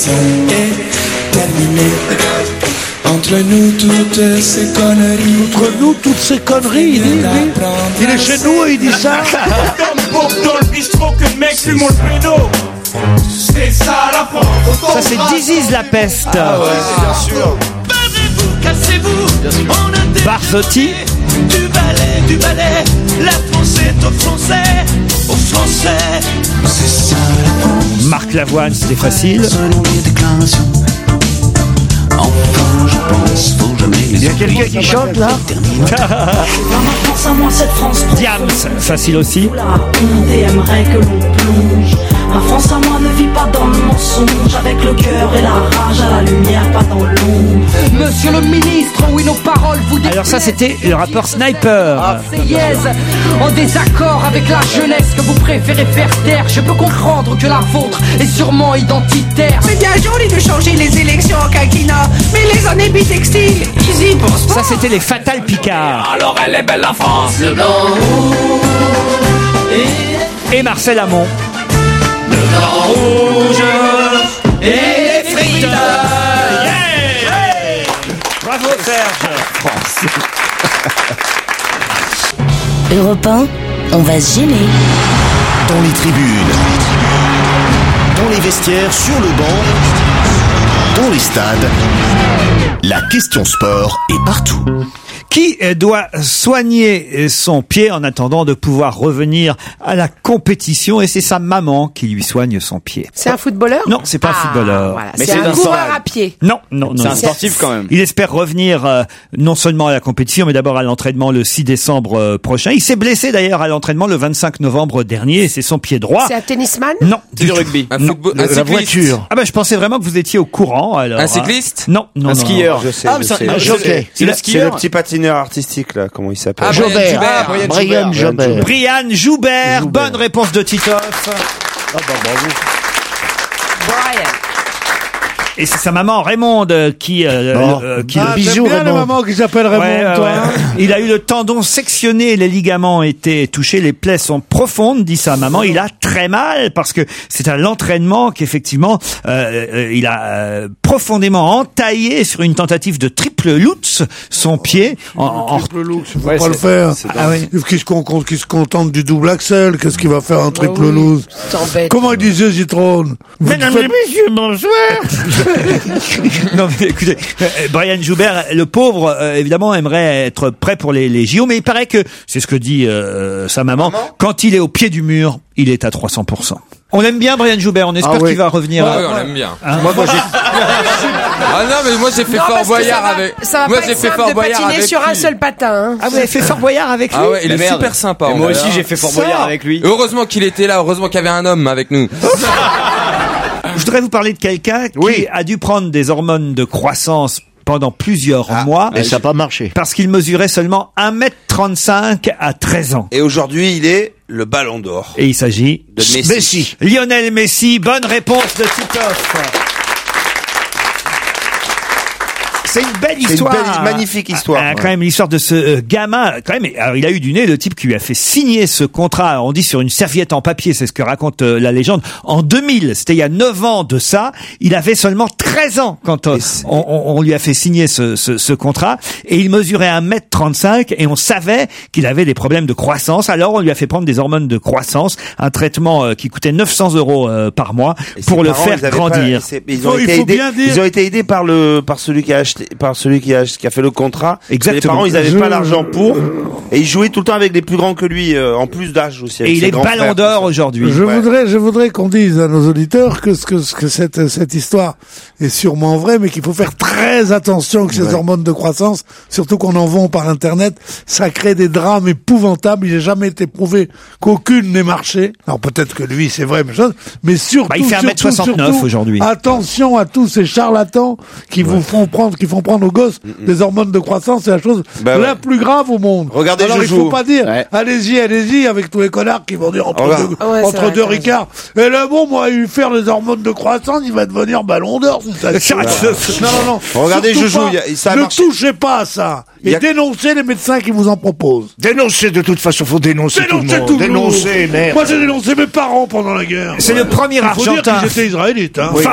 Entre nous toutes ces conneries. Entre nous toutes ces conneries, il est chez nous et il dit ça. Dans le bistrot que le mec fume le pédo. C'est ça la France. Ça c'est Dizzy's La Peste. Ah ouais, bien sûr. Barrez-vous, cassez-vous. On a Barzotti. Du balai. La France est aux Français. Aux Français. C'est ça la France. Marc Lavoine, c'était facile. Selon les déclarations. Enfin, je pense, faut jamais les Il y a quelqu'un qui chante là? Diams, facile aussi. La honte et aimerait que l'on plonge. Ma France à moi ne vit pas dans le mensonge, avec le cœur et la rage à la lumière, pas dans l'ombre. Monsieur le ministre, oui nos paroles vous déplaisent. Alors ça c'était le rappeur Sniper. En désaccord avec la jeunesse que vous préférez faire taire, je peux comprendre que la vôtre est sûrement identitaire. C'est bien joli de changer les élections en quinquennat, mais les années bitextiles, ils y pensent pas. Ça c'était les Fatal Picard. Alors elle est belle la France. Le blanc Et et Marcel Amont. Le grand rouge et les frites. Yeah. Bravo Serge. Europe 1, on va se gêner. Dans les tribunes, dans les vestiaires, sur le banc, dans les stades, la question sport est partout. Qui doit soigner son pied en attendant de pouvoir revenir à la compétition, et c'est sa maman qui lui soigne son pied. C'est un footballeur? Non, c'est pas un footballeur. Voilà. Mais c'est un coureur à pied. Non. C'est un sportif quand même. Il espère revenir non seulement à la compétition, mais d'abord à l'entraînement le 6 décembre prochain. Il s'est blessé d'ailleurs à l'entraînement le 25 novembre dernier, et c'est son pied droit. C'est un tennisman? Non. Du rugby. Un football, un La cycliste. voiture. Ah ben je pensais vraiment que vous étiez au courant alors. Un cycliste? Non. Un skieur. Je sais, Ah, mais c'est un jockey. C'est le le skieur. petit patineur artistique, là, comment il s'appelle? Ah, Brian Joubert. Brian Joubert. Bonne réponse de Titoff. Bravo. Brian. Et c'est sa maman Raymonde qui Bisous, bien les Raymond. mamans qui s'appellent Raymond, toi. Hein. Il a eu le tendon sectionné, les ligaments étaient touchés, les plaies sont profondes, dit sa maman. Il a très mal parce que c'est à l'entraînement qu'effectivement il a profondément entaillé sur une tentative de triple lutz son pied. Triple lutz, il faut pas le faire. Qui se contente du double axel, qu'est-ce qu'il va faire un triple lutz? Comment il disait Zitrone? Mesdames et messieurs, bonsoir. Non mais écoutez, Brian Joubert, le pauvre, évidemment, aimerait être prêt pour les JO, mais il paraît que, c'est ce que dit sa maman, quand il est au pied du mur, il est à 300%. On l'aime bien Brian Joubert, on espère qu'il va revenir. Ouais, on l'aime bien. Hein? Moi j'ai... Ah non, mais moi j'ai fait Fort Boyard avec... Ça va moi pas j'ai être fait simple Fort de Boyard patiner avec sur un lui. seul patin. Hein. Ah, vous avez fait Fort Boyard avec lui? Ah ouais, il est super sympa. Et moi aussi j'ai fait Fort Boyard avec lui. Heureusement qu'il était là, heureusement qu'il y avait un homme avec nous. Je voudrais vous parler de quelqu'un qui a dû prendre des hormones de croissance pendant plusieurs mois. Et ça n'a pas marché. Parce qu'il mesurait seulement 1m35 à 13 ans. Et aujourd'hui, il est le Ballon d'Or. Et il s'agit de Messi. Lionel Messi, bonne réponse de Titoff. C'est une belle histoire. C'est une magnifique histoire. Quand même l'histoire de ce gamin. Quand même, alors il a eu du nez, le type qui lui a fait signer ce contrat. On dit sur une serviette en papier, c'est ce que raconte la légende. En 2000, c'était il y a 9 ans de ça. Il avait seulement 13 ans quand on lui a fait signer ce contrat. Et il mesurait 1m35 et on savait qu'il avait des problèmes de croissance. Alors on lui a fait prendre des hormones de croissance, un traitement qui coûtait 900 € par mois pour le faire grandir. Ils ont été aidés par celui qui a acheté, par celui qui a fait le contrat. Exactement. Les parents, ils avaient pas l'argent pour, et ils jouaient tout le temps avec les plus grands que lui, en plus d'âge aussi. Et il est Ballon d'Or aujourd'hui. Je voudrais qu'on dise à nos auditeurs que cette histoire est sûrement vraie, mais qu'il faut faire très attention que ces hormones de croissance, surtout qu'on en vend par Internet, ça crée des drames épouvantables. Il n'a jamais été prouvé qu'aucune n'ait marché. Alors peut-être que lui, c'est vrai, mais surtout, il fait 1m69 aujourd'hui. Attention à tous ces charlatans qui vous font prendre aux gosses des hormones de croissance. C'est la chose la plus grave au monde. Regardez, alors Joujou. il faut pas dire allez-y avec tous les connards qui vont dire entre deux ricards. Et là moi il faire des hormones de croissance, il va devenir Ballon d'Or. Non. Regardez Joujou, ça a ne marché. touchez pas à ça. Et dénoncez les médecins qui vous en proposent. Dénoncez, de toute façon, faut dénoncer tout le monde. Dénoncez, merde. Moi, j'ai dénoncé mes parents pendant la guerre. C'est le premier Argentin. Faut dire qu'ils étaient israélites, hein. Oui.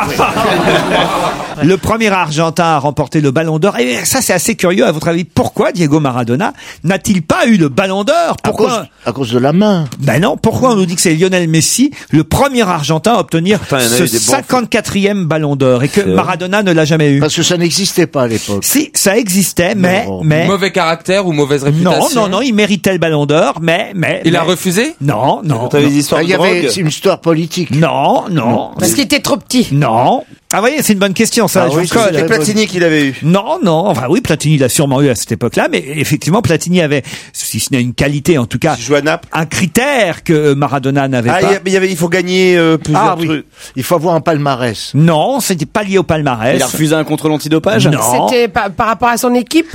Le premier Argentin à remporter le Ballon d'Or. Et ça, c'est assez curieux. À votre avis, pourquoi Diego Maradona n'a-t-il pas eu le Ballon d'Or? Pourquoi? À cause de la main. Ben non. Pourquoi on nous dit que c'est Lionel Messi, le premier Argentin à obtenir ce 54e Ballon d'Or, et que Maradona ne l'a jamais eu? Parce que ça n'existait pas à l'époque. Si, ça existait, mais... Mauvais caractère ou mauvaise réputation? Non, il méritait le Ballon d'Or, mais... Il a refusé? Non. Il y avait une histoire politique. Non. Parce qu'il était trop petit. Non. Ah, voyez, c'est une bonne question, ça. C'était Platini qui l'avait eu. Non. Enfin, oui, Platini l'a sûrement eu à cette époque-là, mais effectivement, Platini avait, si ce n'est une qualité, en tout cas, un critère que Maradona n'avait pas. Il faut gagner plusieurs trucs. Il faut avoir un palmarès. Non, c'était pas lié au palmarès. Il a refusé un contrôle antidopage? Non. C'était par rapport à son équipe?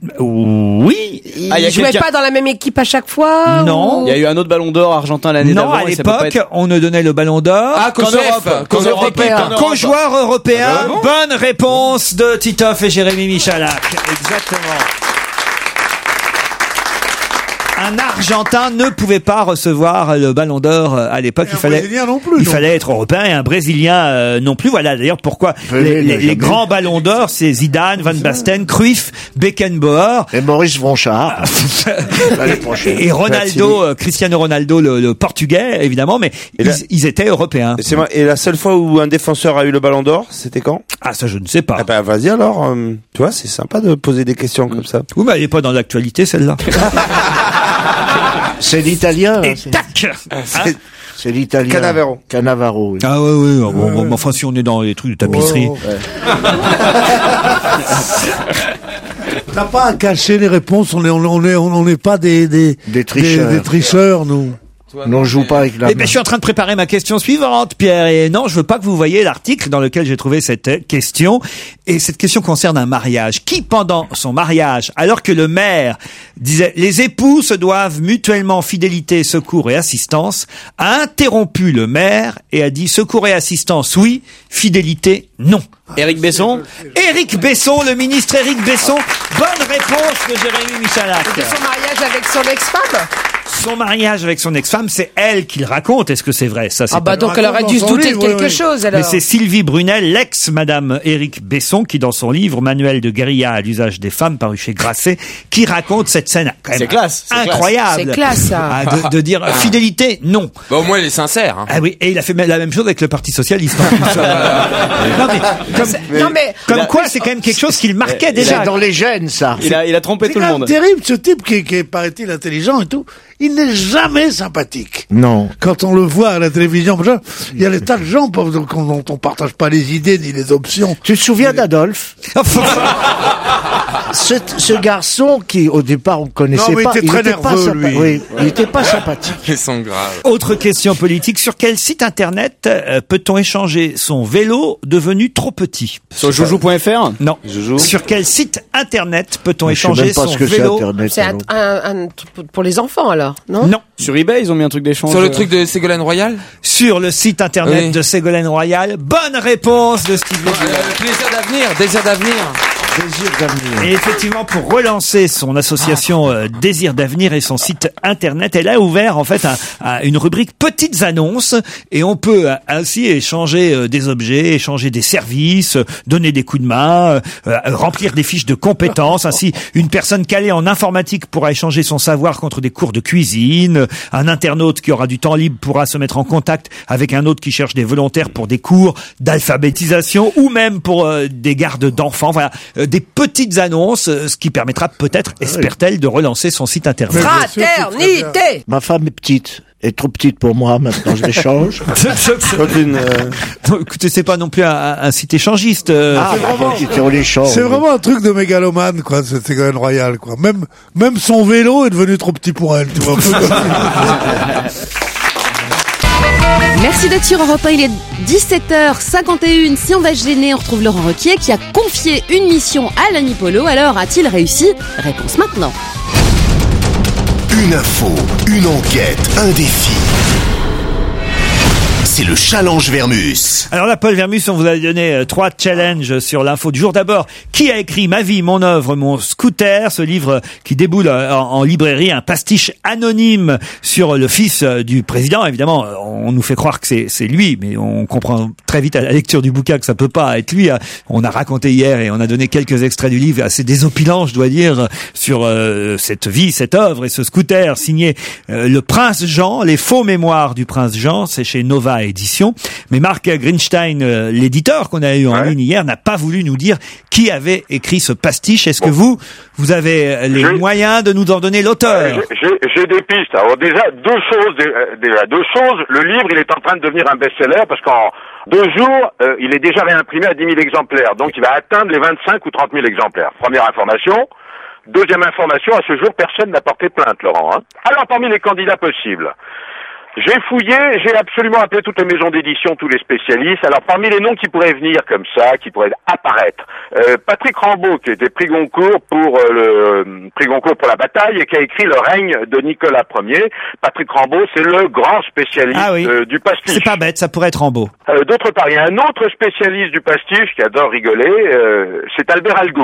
Oui. Il jouait pas dans la même équipe à chaque fois? Non. Il y a eu un autre Ballon d'Or argentin l'année d'avant. Non, à l'époque, on ne donnait le Ballon d'Or qu'en joueur européen. Bonne réponse de Titoff et Jérémy Michalak. Exactement. Un Argentin ne pouvait pas recevoir le Ballon d'Or à l'époque. Un Brésilien non plus. Il fallait être européen et un Brésilien non plus. Voilà d'ailleurs pourquoi les grands Ballons d'Or, c'est Zidane, Van Basten, Cruyff, Beckenbauer et Maurice Vonchard. Et Ronaldo, Cristiano Ronaldo, le Portugais évidemment, mais ils étaient européens. Et la seule fois où un défenseur a eu le Ballon d'Or, c'était quand? Ah ça je ne sais pas. Eh ben vas-y alors. Tu vois, c'est sympa de poser des questions comme ça. Oui, mais elle est pas dans l'actualité celle-là. C'est l'italien. Et tac. C'est l'italien. Cannavaro. Oui. Ah oui. Bon, enfin, si on est dans les trucs de tapisserie. T'as pas à cacher les réponses. On n'est pas des tricheurs, nous. Non, on joue pas avec la main. Je suis en train de préparer ma question suivante, Pierre. Et non, je veux pas que vous voyez l'article dans lequel j'ai trouvé cette question. Et cette question concerne un mariage. Qui, pendant son mariage, alors que le maire disait « Les époux se doivent mutuellement fidélité, secours et assistance », a interrompu le maire et a dit « Secours et assistance, oui. Fidélité, non. » Éric Besson? Éric Besson, le ministre Éric Besson. Bonne réponse de Jérémy Michalak. Et son mariage avec son ex-femme? Son mariage avec son ex-femme, c'est elle qui le raconte. Est-ce que c'est vrai? Ça, c'est pas... donc elle aurait dû se douter de quelque chose, alors. Mais c'est Sylvie Brunel, l'ex-madame Éric Besson, qui dans son livre Manuel de guérilla à l'usage des femmes, paru chez Grasset, qui raconte cette scène quand même c'est classe, incroyable. C'est classe, ça. De dire fidélité, non. Bah, au moins, il est sincère. Hein. Ah oui, et il a fait la même chose avec le Parti Socialiste. Comme quoi, c'est quand même quelque chose qui le marquait déjà. C'est dans les gènes, ça. Il a trompé tout le monde. C'est terrible, ce type qui est, paraît-il, intelligent et tout. Il n'est jamais sympathique. Non. Quand on le voit à la télévision, il y a des tas de gens dont on partage pas les idées ni les options. Tu te souviens d'Adolphe? Ce garçon qui, au départ, on connaissait pas. Il était très nerveux, lui. Oui, il était pas sympathique. Ils sont graves. Autre question politique. Sur quel site internet peut-on échanger son vélo devenu trop petit? Sur joujou.fr? Non. Joujou. Sur quel site internet peut-on Je sais même échanger pas son ce que vélo? c'est Internet. C'est pour les enfants, alors, non? Non. Sur eBay, ils ont mis un truc d'échange. Sur le truc de Ségolène Royal? Sur le site internet de Ségolène Royal. Bonne réponse de Steve. Plaisir d'avenir, désir d'avenir. Désir d'avenir. Et effectivement, pour relancer son association Désir d'avenir et son site internet, elle a ouvert en fait une rubrique petites annonces et on peut ainsi échanger des objets, échanger des services, donner des coups de main, remplir des fiches de compétences. Ainsi, une personne calée en informatique pourra échanger son savoir contre des cours de cuisine. Un internaute qui aura du temps libre pourra se mettre en contact avec un autre qui cherche des volontaires pour des cours d'alphabétisation ou même pour des gardes d'enfants. Voilà. Des petites annonces, ce qui permettra peut-être, espère-t-elle, de relancer son site internet. Fraternité! Ma femme est petite. Est trop petite pour moi, maintenant je l'échange. Non, écoutez, c'est pas non plus un site échangiste. C'est vraiment un truc de mégalomane, quoi, cette Ségolène Royal, quoi. Même son vélo est devenu trop petit pour elle, tu vois. Merci d'être sur Europe 1, il est 17h51. Si on va se gêner, on retrouve Laurent Ruquier qui a confié une mission à l'ami Polo. Alors, a-t-il réussi? Réponse maintenant. Une info, une enquête, un défi. C'est le challenge Vermus. Alors là, Paul Vermus, on vous a donné 3 challenges sur l'info du jour. D'abord, qui a écrit Ma vie, mon œuvre, mon scooter? Ce livre qui déboule en librairie, un pastiche anonyme sur le fils du président. Évidemment, on nous fait croire que c'est lui, mais on comprend très vite à la lecture du bouquin que ça peut pas être lui. On a raconté hier et on a donné quelques extraits du livre assez désopilants, je dois dire, sur cette vie, cette œuvre et ce scooter signé Le Prince Jean, les faux mémoires du Prince Jean. C'est chez Nova Édition. Mais Marc Greenstein, l'éditeur qu'on a eu en ligne hier, n'a pas voulu nous dire qui avait écrit ce pastiche. Est-ce que vous avez les moyens de nous en donner l'auteur? J'ai des pistes. Alors déjà, deux choses. Le livre, il est en train de devenir un best-seller parce qu'en 2 jours, il est déjà réimprimé à 10 000 exemplaires. Donc, il va atteindre les 25 ou 30 000 exemplaires. Première information. Deuxième information, à ce jour, personne n'a porté plainte, Laurent. Hein. Alors, parmi les candidats possibles, j'ai fouillé, j'ai absolument appelé toutes les maisons d'édition, tous les spécialistes. Alors, parmi les noms qui pourraient venir comme ça, qui pourraient apparaître, Patrick Rambaud, qui était prix Goncourt pour la bataille et qui a écrit Le règne de Nicolas Ier. Patrick Rambaud, c'est le grand spécialiste du pastiche. C'est pas bête, ça pourrait être Rambaud. D'autre part, il y a un autre spécialiste du pastiche qui adore rigoler, c'est Albert Algou.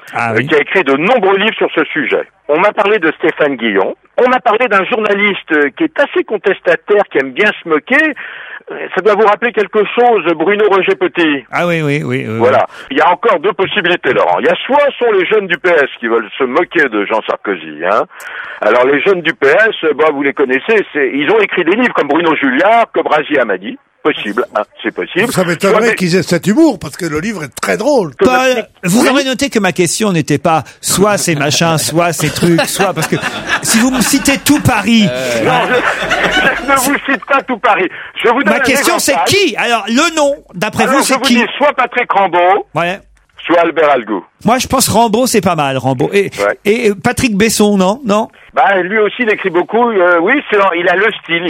qui a écrit de nombreux livres sur ce sujet. On m'a parlé de Stéphane Guillon. On m'a parlé d'un journaliste qui est assez contestataire, qui aime bien se moquer. Ça doit vous rappeler quelque chose, Bruno Roger Petit. Ah oui. Voilà. Il y a encore deux possibilités, Laurent. Il y a soit sont les jeunes du PS qui veulent se moquer de Jean Sarkozy, hein. Alors les jeunes du PS, vous les connaissez, ils ont écrit des livres comme Bruno Julliard, comme Razi Hamadi. Possible, hein, c'est possible. Ça m'étonnerait qu'ils aient cet humour, parce que le livre est très drôle. Paul, vous aurez noté que ma question n'était pas soit ces machins, soit ces trucs, soit parce que si vous me citez tout Paris... Non, je ne vous cite pas tout Paris. Je vous donne ma question c'est qui? Alors, le nom, d'après vous, c'est qui? Je vous dis soit Patrick Rambaud, soit Albert Algou. Moi, je pense Rambaud, c'est pas mal, Rambaud. Et Patrick Besson, non? Lui aussi, il écrit beaucoup. Oui, il a le style.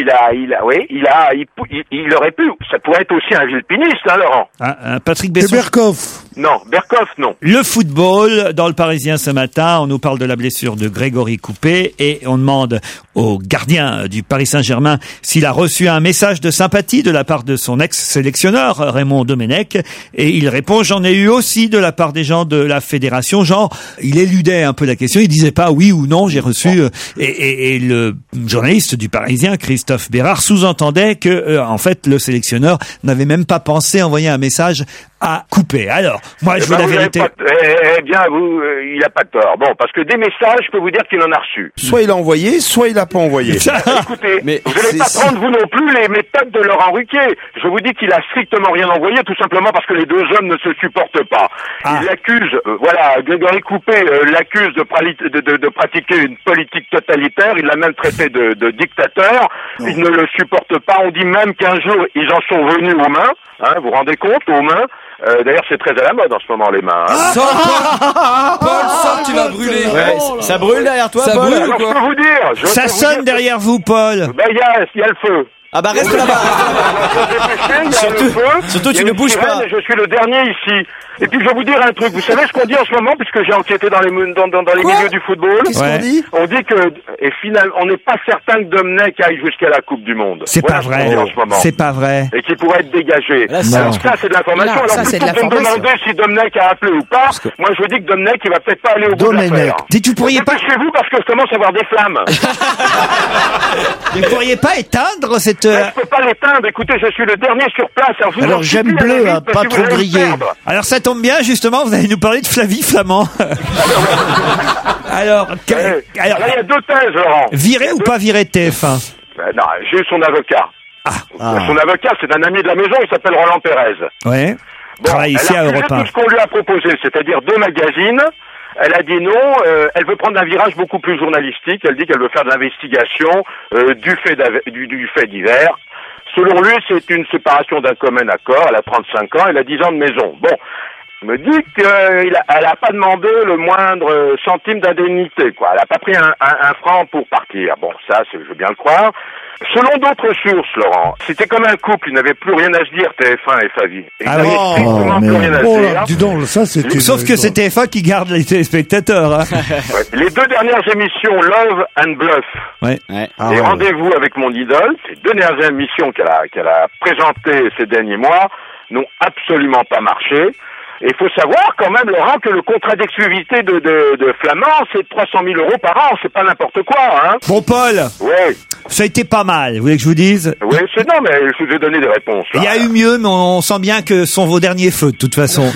Il aurait pu. Ça pourrait être aussi un villepiniste, hein, Laurent. Patrick Besson. Et Berkoff. Non, Berkoff, non. Le football, dans le Parisien ce matin, on nous parle de la blessure de Grégory Coupé et on demande au gardien du Paris Saint-Germain s'il a reçu un message de sympathie de la part de son ex-sélectionneur, Raymond Domenech. Et il répond, j'en ai eu aussi de la part des gens de la fédération. Genre, il éludait un peu la question. Il disait pas oui ou non, j'ai reçu... Et le journaliste du Parisien, Christophe Bérard, sous-entendait que, en fait, le sélectionneur n'avait même pas pensé envoyer un message à Coupé. Alors, moi, je veux la vérité. Il a pas tort. Bon, parce que des messages, je peux vous dire qu'il en a reçu. Soit il a envoyé, soit il a pas envoyé. Écoutez, vous n'allez pas prendre, vous non plus, les méthodes de Laurent Ruquier. Je vous dis qu'il a strictement rien envoyé, tout simplement parce que les deux hommes ne se supportent pas. Il l'accuse, Grégory Coupé l'accuse de pratiquer une politique totalitaire. Il l'a même traité de dictateur. Il ne le supporte pas. On dit même qu'un jour, ils en sont venus aux mains. Hein, vous vous rendez compte, aux mains. D'ailleurs, c'est très à la mode en ce moment, les mains. Hein. Paul, sors, tu vas brûler. Ça brûle derrière toi, ça Paul. Brûle, ou quoi? Je peux vous dire. Ça sonne derrière vous, Paul. Il y a le feu. Ah bah reste là-bas. Surtout tu ne bouges pas. Je suis le dernier ici. Et puis je vais vous dire un truc. Vous savez ce qu'on dit en ce moment, puisque j'ai enquêté dans les milieux du football. Qu'est-ce qu'on dit? On dit que finalement, on n'est pas certain que Domenech aille jusqu'à la Coupe du Monde. C'est pas vrai. C'est pas vrai. Et qu'il pourrait être dégagé. Alors ça, c'est de l'information. Alors vous me demandez si Domenech a appelé ou pas. Moi, je vous dis que Domenech, il va peut-être pas aller au bout de l'affaire. Vous pourriez pas chez vous parce que je commence à avoir des flammes. Vous pourriez pas éteindre cette... Je peux pas l'éteindre. Écoutez, je suis le dernier sur place. Alors j'aime bleu, hein, pas trop grillé. Alors ça tombe bien, justement, vous allez nous parler de Flavie Flamand. Alors, là, il y a deux thèses, Laurent. Viré ou pas viré de TF1? Non, j'ai eu son avocat. Son avocat, c'est un ami de la maison, il s'appelle Roland Pérez. Ouais. Travaille ici à Europe 1. Tout ce qu'on lui a proposé, c'est-à-dire 2 magazines. Elle a dit non, elle veut prendre un virage beaucoup plus journalistique. Elle dit qu'elle veut faire de l'investigation du fait divers. Selon lui, c'est une séparation d'un commun accord. Elle a 35 ans, elle a 10 ans de maison. Bon, il me dit qu'elle a pas demandé le moindre centime d'indemnité, quoi. Elle a pas pris un franc pour partir. Bon, ça, je veux bien le croire. Selon d'autres sources, Laurent, c'était comme un couple, ils n'avaient plus rien à se dire, TF1 et Favie. Plus rien à se dire. Dis donc, ça, c'est Sauf que c'est TF1 qui garde les téléspectateurs. Hein. Les 2 dernières émissions, Love and Bluff, et Rendez-vous avec mon idole, ces 2 dernières émissions qu'elle a présentées ces derniers mois, n'ont absolument pas marché. Et il faut savoir quand même, Laurent, que le contrat d'exclusivité de Flamand, c'est 300 000 € par an, c'est pas n'importe quoi, hein. Bon, Paul. Oui. Ça a été pas mal, vous voulez que je vous dise? Oui, non, mais je vous ai donné des réponses. Il y a eu mieux, mais on sent bien que ce sont vos derniers feux, de toute façon.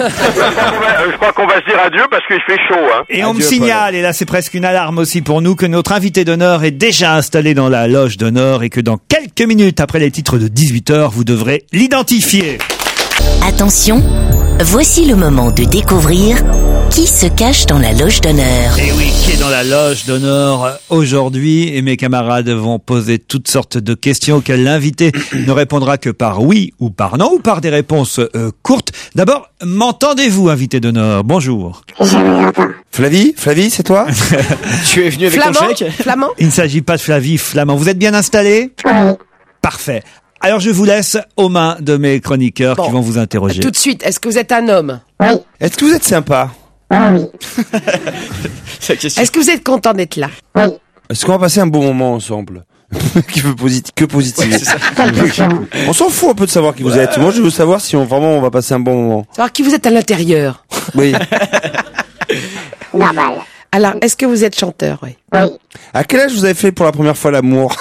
Je crois qu'on va se dire adieu parce qu'il fait chaud, hein. Et on me signale, et là c'est presque une alarme aussi pour nous, que notre invité d'honneur est déjà installé dans la loge d'honneur et que dans quelques minutes après les titres de 18h, vous devrez l'identifier. Attention, voici le moment de découvrir qui se cache dans la loge d'honneur. Et oui, qui est dans la loge d'honneur aujourd'hui? Et mes camarades vont poser toutes sortes de questions auxquelles l'invité ne répondra que par oui ou par non, ou par des réponses courtes. D'abord, m'entendez-vous, invité d'honneur? Bonjour. Flavie, c'est toi? Tu es venu avec ton chèque? Flamand? Il ne s'agit pas de Flavie Flamand. Vous êtes bien installé? Oui. Parfait. Alors je vous laisse aux mains de mes chroniqueurs qui vont vous interroger. Tout de suite, est-ce que vous êtes un homme? Oui. Est-ce que vous êtes sympa? Oui. Est-ce que vous êtes content d'être là? Oui. Est-ce qu'on va passer un bon moment ensemble? Que positif. Ouais, c'est ça. On s'en fout un peu de savoir qui vous êtes. Moi, je veux savoir si on va passer un bon moment. Savoir qui vous êtes à l'intérieur. Oui. Normal. Alors, est-ce que vous êtes chanteur, oui? Oui. À quel âge vous avez fait pour la première fois l'amour?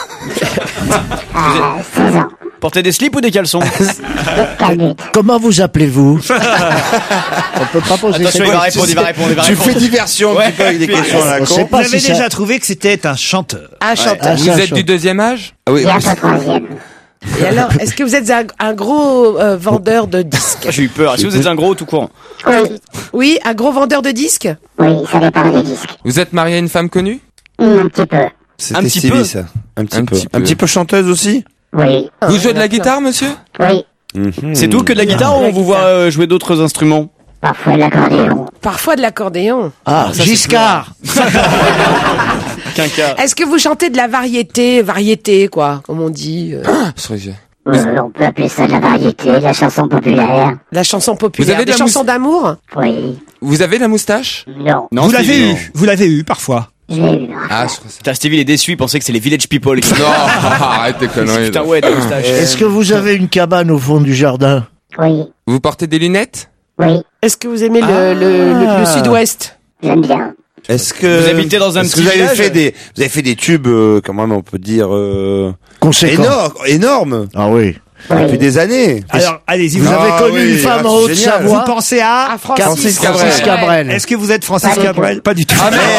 16 ans. Porter des slips ou des caleçons? Comment vous appelez-vous? On peut pas poser Attention, il va répondre. Tu fais diversion un petit peu avec des questions à la con. Vous avez déjà trouvé que c'était un chanteur. Un chanteur. Vous êtes du deuxième âge? Ah oui. Bientôt troisième. Et alors, est-ce que vous êtes un gros vendeur de disques? J'ai eu peur. Est-ce que vous êtes un gros tout court? Oui. Oui, un gros vendeur de disques? Oui, ça dépend des disques. Vous êtes marié à une femme connue? Un petit peu. C'était Un petit Stevie, peu. ça. Un petit peu chanteuse aussi? Oui. Vous jouez de la guitare, monsieur? Oui. C'est tout que de la guitare ou on vous voit jouer d'autres instruments? Parfois de l'accordéon. Parfois de l'accordéon. Ah, Giscard. Quinca. Est-ce que vous chantez de la variété, quoi, comme on dit On peut appeler ça de la variété, la chanson populaire. La chanson populaire. Vous avez de des la chansons d'amour? Oui. Vous avez la moustache? Non. Vous l'avez eu parfois. Je l'ai eu. Ah, je crois ça. Putain, Stevie, il est déçu, il pensait que c'est les Village People. Non, arrête tes conneries. Putain, là. ouais, ta moustache. Est-ce que vous avez une cabane au fond du jardin? Oui. Vous portez des lunettes? Oui. Est-ce que vous aimez le sud-ouest? J'aime bien. Est-ce que Vous habitez dans un est-ce petit que vous avez village? vous avez fait des tubes, comment on peut dire, Conséquent. énormes. Ah oui. Depuis des années. Alors, allez-y, Vous avez connu une femme en Haute-Savoie? Vous pensez à Francis Cabrel. Est-ce que vous êtes Francis Cabrel? Pas du tout. Ah merde.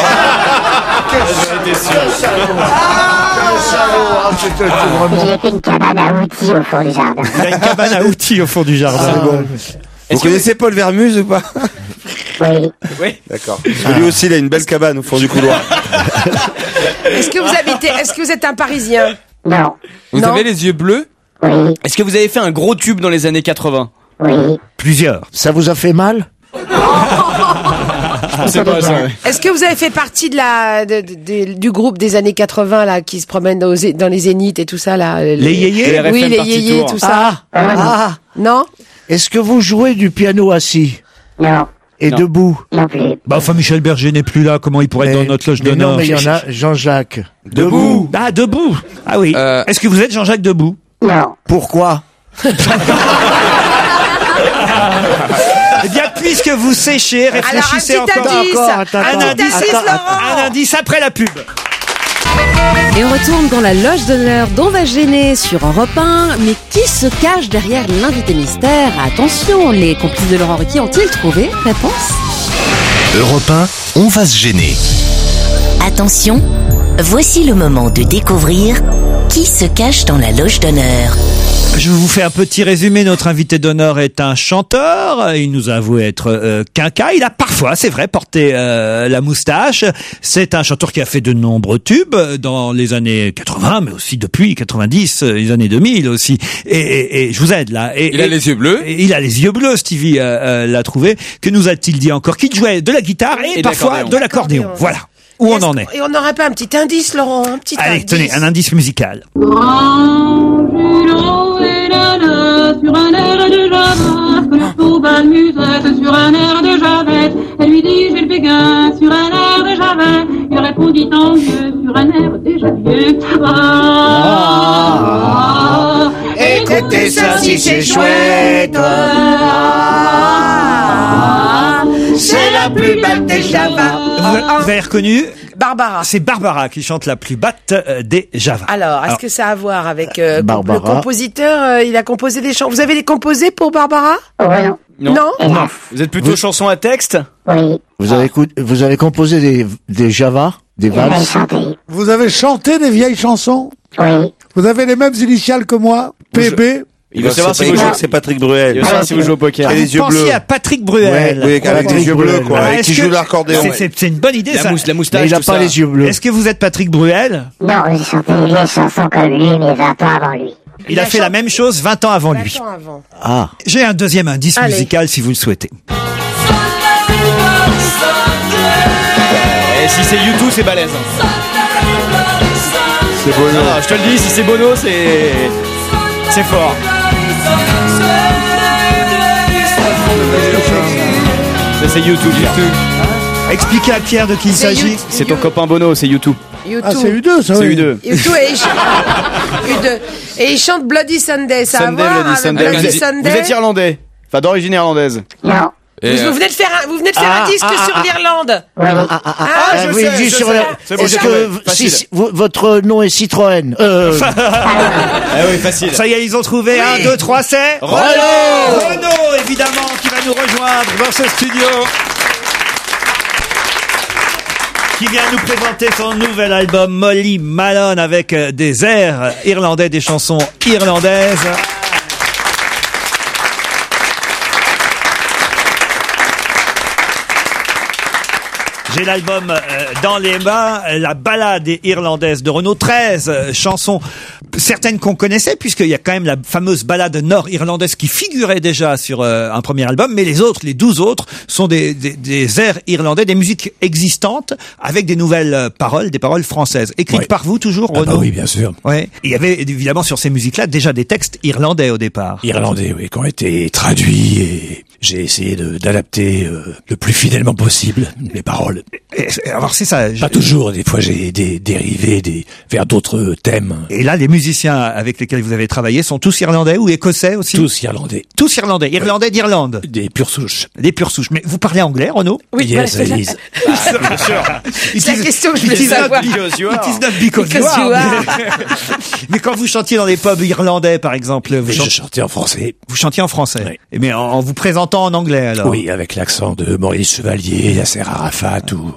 J'ai fait une cabane à outils au fond du jardin. Il y a une cabane à outils au fond du jardin. Vous connaissez Paul Vermuse ou pas? Oui. Oui. D'accord. Lui aussi, il a une belle cabane au fond du couloir. Est-ce que vous êtes un Parisien? Non. Vous Non. avez les yeux bleus? Oui. Est-ce que vous avez fait un gros tube dans les années 80? Oui. Plusieurs. Ça vous a fait mal? Je pensais pas à ça. Ouais. Est-ce que vous avez fait partie du groupe des années 80 là qui se promène dans les zéniths et tout ça là? Les yéyés? Les Oui, RFM les Party yéyés, Tour. tout ça. Non? Est-ce que vous jouez du piano assis Non. et Non. debout? Non plus. Bah, enfin, Michel Berger n'est plus là. Comment il pourrait être dans notre loge mais d'honneur? non, mais il y en a Jean-Jacques. Debout. Ah, debout. Ah oui. Est-ce que vous êtes Jean-Jacques Debout? Non. Pourquoi? Eh bien, puisque vous séchez, réfléchissez Alors, un petit encore. indice. Un petit indice, Laurent. Un indice après la pub. Et on retourne dans la loge d'honneur d'On va gêner sur Europe 1. Mais qui se cache derrière l'invité mystère? Attention, les complices de Laurent Ruquier ont-ils trouvé? Réponse. Europe 1, on va se gêner. Attention, voici le moment de découvrir qui se cache dans la loge d'honneur. Je vous fais un petit résumé. Notre invité d'honneur est un chanteur. Il nous a avoué être quinca. Il a parfois, c'est vrai, porté la moustache. C'est un chanteur qui a fait de nombreux tubes dans les années 80, mais aussi depuis 90, les années 2000 aussi. Et je vous aide là. Il a les yeux bleus. Il a les yeux bleus, Stevie l'a trouvé. Que nous a-t-il dit encore? Qu'il jouait de la guitare et parfois de l'accordéon. Voilà. Où on en est. Et on n'aurait pas un petit indice, Laurent? Un petit Allez, indice. tenez, un indice musical. Sur un air de Java, que le faux balmusette sur un air de Javette. Elle lui dit j'ai le béguin sur un air de Javette. Il répondit tant mieux sur un air déjà vieux. Écoutez ça si c'est chouette. C'est la plus belle des Java. Vous avez reconnu? Barbara. C'est Barbara qui chante la plus batte des Java. Alors, est-ce que ça a à voir avec Barbara. le compositeur? Il a composé des chansons. Vous avez les composés pour Barbara? Non. Non. Vous êtes plutôt chanson à texte? Oui. Vous avez composé des Java, des valses? Vous avez chanté des vieilles chansons? Oui. Vous avez les mêmes initiales que moi? PB? Il veut savoir si vous jouez. C'est Patrick Bruel. Il veut savoir si vous jouez au poker. Et les yeux Pensiez bleus. à Patrick Bruel. Oui, avec des yeux bleus, quoi. Et Est-ce qui que- joue l'accordéon. C'est une bonne idée, La ça. moustache, Mais il a tout pas ça. les yeux bleus. Est-ce que vous êtes Patrick Bruel? Non, j'ai chanté des vieilles chansons comme lui, mais 20 ans avant lui. Il a fait la même chose 20 ans avant lui. Attends avant. Ah. J'ai un deuxième indice Allez. musical si vous le souhaitez. Et si c'est YouTube, c'est balèze. C'est Bono. Ah, je te le dis, si c'est Bono, c'est fort. Ça, c'est YouTube. Expliquez à Pierre de qui il C'est s'agit. You- C'est ton copain Bono, c'est YouTube. Ah, c'est U2, ça, C'est oui. U2. U2 et il chante Bloody Sunday. Ça a à Sunday, voir Bloody avec Sunday. Bloody Vous Sunday? êtes irlandais. Enfin, d'origine irlandaise. Non. Et, Vous venez de faire un disque sur l'Irlande. Je sais. Est-ce que votre nom est Citroën Oui, facile. Ça y est, ils ont trouvé 1, 2, 3, c'est Renaud. Renaud, évidemment, qui va nous rejoindre dans ce studio. Qui vient nous présenter son nouvel album Molly Malone avec des airs irlandais, des chansons irlandaises. J'ai l'album dans les mains, la ballade irlandaise de Renaud, 13 chansons, certaines qu'on connaissait, puisqu'il y a quand même la fameuse ballade nord-irlandaise qui figurait déjà sur un premier album, mais les 12 autres, sont des airs irlandais, des musiques existantes, avec des nouvelles paroles, des paroles françaises, écrites par vous toujours, Renaud? Oui, bien sûr. Ouais. Il y avait évidemment sur ces musiques-là déjà des textes irlandais au départ. Irlandais, oui, qui ont été traduits et j'ai essayé d'adapter le plus fidèlement possible les paroles. Alors c'est ça. Pas toujours, des fois j'ai dérivé vers d'autres thèmes. Et là, les musiciens avec lesquels vous avez travaillé sont tous irlandais ou écossais aussi? Tous irlandais. Tous irlandais. Irlandais d'Irlande. Des pures souches. Des pures souches. Mais vous parlez anglais, Renaud? Oui, yes, voilà, I is. Bien sûr. C'est la question que je voulais savoir. It is not because you are. Mais quand vous chantiez dans les pubs irlandais, par exemple, Je chantais en français. Vous chantiez en français. Oui. Mais en vous présentant en anglais, alors. Oui, avec l'accent de Maurice Chevalier, Yasser Arafat ou...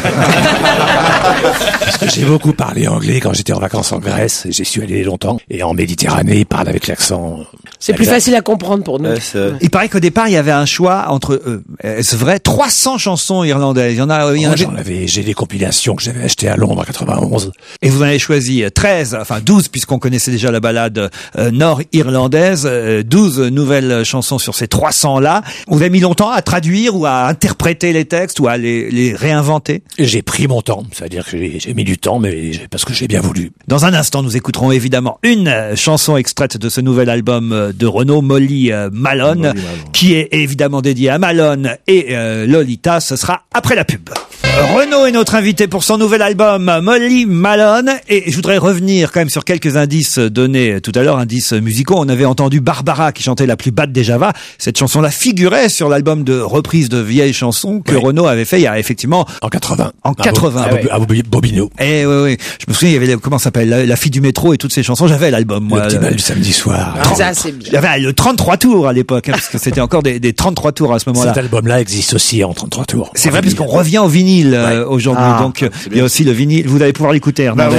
Parce que j'ai beaucoup parlé anglais quand j'étais en vacances en Grèce, et j'y suis allé longtemps. Et en Méditerranée, ils parlent avec l'accent... C'est plus facile à comprendre pour nous. Il paraît qu'au départ, il y avait un choix entre, est-ce vrai, 300 chansons irlandaises. Il y en a, j'ai des compilations que j'avais achetées à Londres en 91. Et vous en avez choisi 12, puisqu'on connaissait déjà la ballade nord-irlandaise, 12 nouvelles chansons sur ces 300-là. Vous avez mis longtemps à traduire ou à interpréter les textes ou à les réinventer? J'ai pris mon temps, c'est-à-dire que j'ai mis du temps, mais parce que j'ai bien voulu. Dans un instant, nous écouterons évidemment une chanson extraite de ce nouvel album de Renaud, Molly Malone, qui est évidemment dédié à Malone et Lolita. Ce sera après la pub. Renaud est notre invité pour son nouvel album Molly Malone, et je voudrais revenir quand même sur quelques indices donnés tout à l'heure, indices musicaux. On avait entendu Barbara qui chantait La plus batte des Java. Cette chanson-là figurait sur l'album de reprise de vieilles chansons que Renaud avait fait il y a effectivement en 80. En 80. À Bobino. Eh oui. Je me souviens, il y avait comment ça s'appelle, la fille du métro et toutes ces chansons. J'avais l'album, moi. Le petit bal du samedi soir. Ça, c'est bien. Il y avait le 33 tours à l'époque, parce que c'était encore des 33 tours à ce moment-là. Cet album-là existe aussi en 33 tours. C'est vrai, puisqu'on revient au vinyle aujourd'hui. Donc, il y a aussi le vinyle. Vous allez pouvoir l'écouter, Hernan.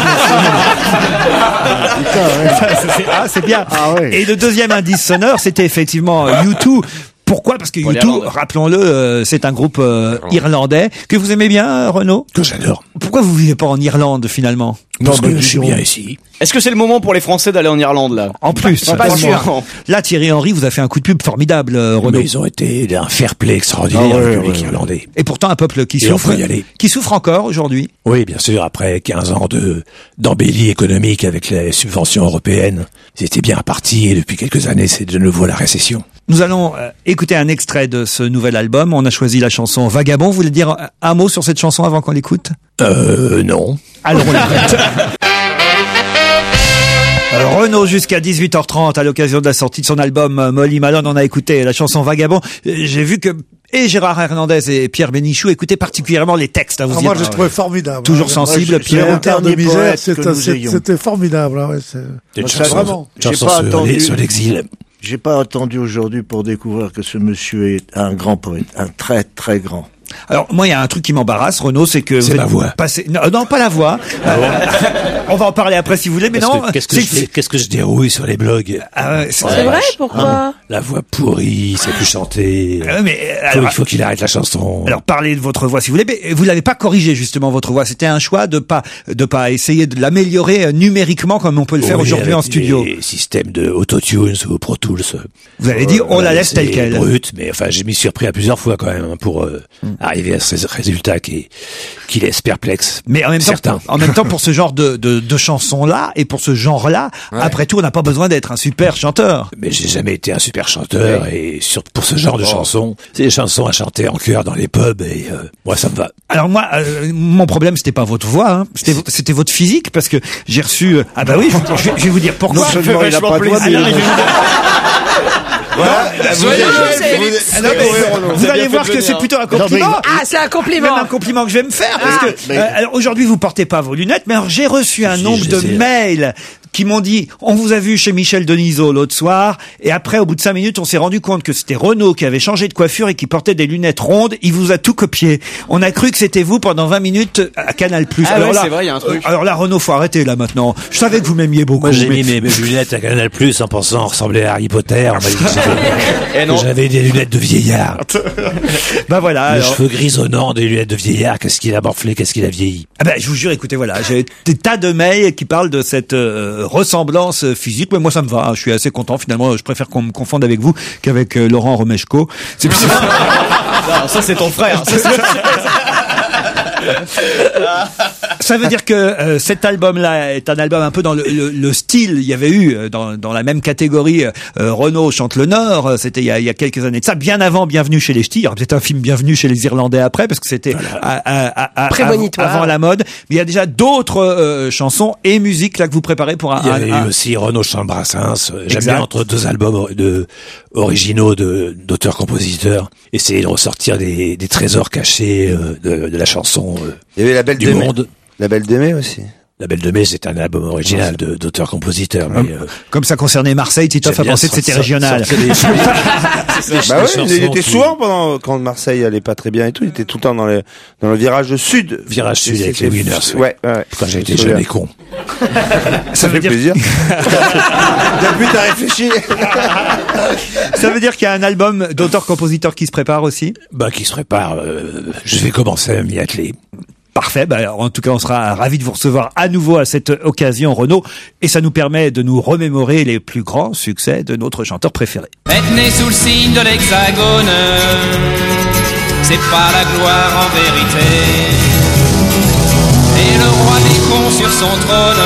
C'est bien. Et le deuxième indice sonore, c'était effectivement U2. Pourquoi? Parce que U2, rappelons-le, c'est un groupe irlandais que vous aimez bien, Renaud? Que j'adore. Pourquoi vous vivez pas en Irlande, finalement? Parce que je suis bien ici. Est-ce que c'est le moment pour les Français d'aller en Irlande, là? En plus, pas sûr. Là, Thierry Henry vous a fait un coup de pub formidable, Renaud. Mais ils ont été d'un fair play extraordinaire, le public irlandais. Et pourtant, un peuple qui souffre encore aujourd'hui. Oui, bien sûr, après 15 ans d'embellie économique avec les subventions européennes, ils étaient bien partis, et depuis quelques années, c'est de nouveau la récession. Nous allons écouter un extrait de ce nouvel album. On a choisi la chanson Vagabond. Vous voulez dire un mot sur cette chanson avant qu'on l'écoute? Non. Alors on l'écoute. Renaud jusqu'à 18h30 à l'occasion de la sortie de son album Molly Malone. On a écouté la chanson Vagabond. J'ai vu que Gérard Hernandez et Pierre Bénichou écoutaient particulièrement les textes. Moi, je trouvais formidable. Toujours sensible, Pierre. En termes de misère, c'était formidable. Une chanson sur l'exil. J'ai pas attendu aujourd'hui pour découvrir que ce monsieur est un grand poète, un très très grand. Alors moi, il y a un truc qui m'embarrasse, Renaud, c'est que c'est la voix. Non, pas la voix. On va en parler après si vous voulez, mais non. Qu'est-ce que je dérouille sur les blogs? C'est vrai, pourquoi? La voix pourrie, c'est plus chanter. Il faut qu'il arrête la chanson. Alors parlez de votre voix si vous voulez, mais vous l'avez pas corrigé justement votre voix. C'était un choix de pas essayer de l'améliorer numériquement comme on peut le faire aujourd'hui en studio. Les systèmes de Autotunes ou Pro Tools. Vous avez dit on la laisse telle quelle. Brut, mais enfin j'ai m'y surpris à plusieurs fois quand même pour arriver à ce résultat qui laisse perplexe. Mais en même temps, pour ce genre de chansons-là et pour ce genre-là, après tout, on n'a pas besoin d'être un super chanteur. Mais j'ai jamais été un super chanteur et pour ce genre de chansons, c'est des chansons à chanter en chœur dans les pubs et moi ça me va. Alors moi, mon problème c'était pas votre voix, hein. C'était votre physique parce que j'ai reçu. Ah bah oui, je vais vous dire pourquoi. Non seulement il a pas de voix, Vous allez voir que c'est plutôt un compliment. Ah, c'est un compliment. Même un compliment que je vais me faire parce que alors aujourd'hui vous portez pas vos lunettes, mais alors j'ai reçu un nombre de mails qui m'ont dit on vous a vu chez Michel Denisot l'autre soir et après au bout de 5 minutes on s'est rendu compte que c'était Renaud qui avait changé de coiffure et qui portait des lunettes rondes, il vous a tout copié. On a cru que c'était vous pendant 20 minutes à Canal+. Ah alors ouais, là, c'est vrai, il y a un truc. Alors là Renaud, faut arrêter là maintenant. Je savais que vous m'aimiez beaucoup. Moi j'ai mis mes lunettes à Canal+ en pensant ressembler à Harry Potter. On m'a dit que j'avais des lunettes de vieillard. Bah voilà. Les cheveux grisonnants, des lunettes de vieillard, qu'est-ce qu'il a morflé, qu'est-ce qu'il a vieilli. Ah ben je vous jure, écoutez, voilà, j'ai des tas de mails qui parlent de cette ressemblance physique, mais moi ça me va, hein. Je suis assez content finalement, je préfère qu'on me confonde avec vous qu'avec Laurent Romeshko. C'est plus... Non, ça c'est ton frère. Ça veut dire que cet album-là est un album un peu dans le style. Il y avait eu dans la même catégorie Renaud chante le Nord. C'était il y a quelques années de ça, bien avant Bienvenue chez les Ch'tis. Il y aura peut-être un film Bienvenue chez les Irlandais après, parce que c'était avant la mode. Mais il y a déjà d'autres chansons et musiques là que vous préparez pour un. Il y avait eu aussi Renaud chante Brassens. J'aime bien entre deux albums originaux d'auteurs-compositeurs, essayer de ressortir des trésors cachés de la chanson. Il y avait La Belle du d'Aimé. monde. La Belle d'Aimé aussi. La Belle de Mai, c'est un album original d'auteur-compositeur. Comme ça concernait Marseille, Titoff a pensé que c'était régional. Bah oui, il était souvent quand Marseille allait pas très bien et tout, il était tout le temps dans le virage sud. Virage sud avec les Winners. Ouais. Quand j'ai été jeune et con. Ça fait plaisir. Depuis, t'as réfléchi. Ça veut dire qu'il y a un album d'auteur-compositeur qui se prépare aussi? Bah, qui se prépare. Je vais commencer à m'y atteler. Parfait. Bah, en tout cas, on sera ravis de vous recevoir à nouveau à cette occasion, Renaud. Et ça nous permet de nous remémorer les plus grands succès de notre chanteur préféré. Être né sous le signe de l'Hexagone, c'est pas la gloire en vérité. Et le roi des cons sur son trône,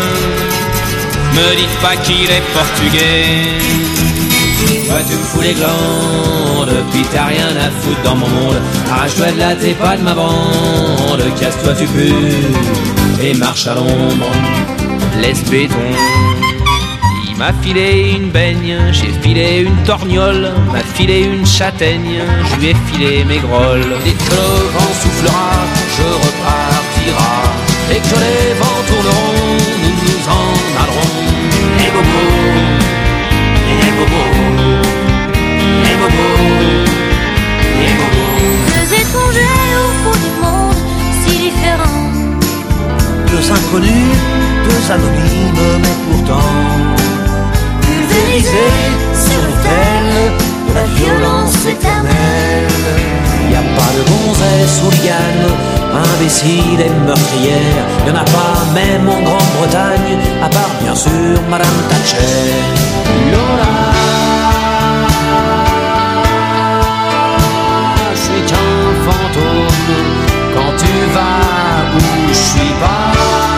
me dites pas qu'il est portugais. Toi tu me fous les glandes, puis t'as rien à foutre dans mon monde. Arrache-toi de là, t'es pas de ma bande. Casse-toi, tu pues, et marche à l'ombre. Laisse béton. Il m'a filé une baigne, j'ai filé une torgnole, m'a filé une châtaigne, je lui ai filé mes grolles. Dès que le vent soufflera, je repartira. Dès que les vents tourneront, nous nous en allerons. Les bobos, les bobos. Les bobos, les bobos. Deux étrangers au fond du monde, si différents. Deux inconnus, deux anonymes, mais pourtant pulvérisés sur l'autel de la violence éternelle. Y a pas de gonzesse hooligane, imbécile et meurtrière. Y'en a pas même en Grande-Bretagne, à part bien sûr Madame Thatcher. Lola. Quand tu vas où je suis pas.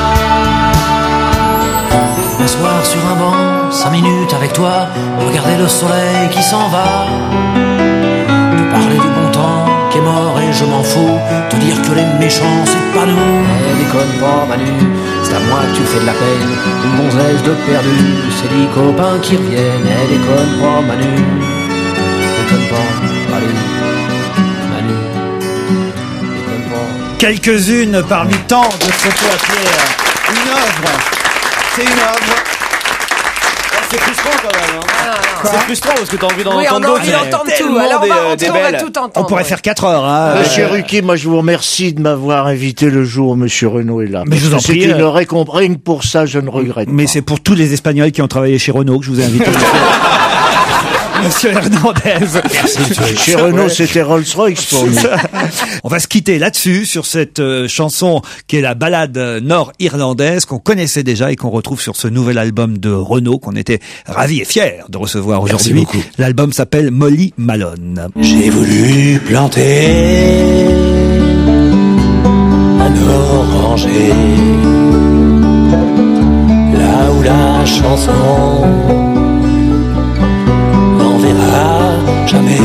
M'asseoir sur un banc, 5 minutes avec toi, regarder le soleil qui s'en va. Te parler du bon temps qui est mort et je m'en fous. Te dire que les méchants c'est pas nous. Elle déconne pas Manu, c'est à moi que tu fais de la peine. Une gonzesse de perdu, c'est des copains qui reviennent. Elle déconne pas Manu, déconne pas Manu. Quelques-unes parmi tant de ce qu'on peut appeler une œuvre. C'est une œuvre. C'est frustrant quand même. Hein. C'est frustrant parce que t'as envie d'en oui, entendre d'autres. Oui, on a envie d'entendre tout. Alors on va rentrer, on va tout entendre. On pourrait faire 4 heures. Hein. Monsieur Ruquier, moi je vous remercie de m'avoir invité le jour où Monsieur Renaud est là. Mais je vous en prie. C'est une récompense. Pour ça, je ne regrette pas. Mais c'est pour tous les Espagnols qui ont travaillé chez Renault que je vous ai invité. Monsieur Hernandez. Merci. Chez Renault, c'était Rolls-Royce pour nous. On va se quitter là-dessus, sur cette chanson qui est la ballade nord-irlandaise qu'on connaissait déjà et qu'on retrouve sur ce nouvel album de Renault qu'on était ravis et fiers de recevoir aujourd'hui. L'album s'appelle Molly Malone. J'ai voulu planter un oranger là où la chanson jamais,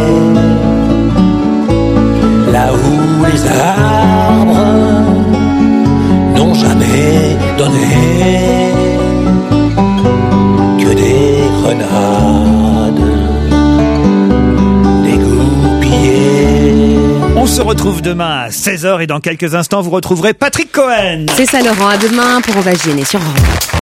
là où les arbres n'ont jamais donné que des grenades. retrouve demain à 16h et dans quelques instants, vous retrouverez Patrick Cohen. C'est ça, Laurent. À demain pour On va se gêner sur Europe 1.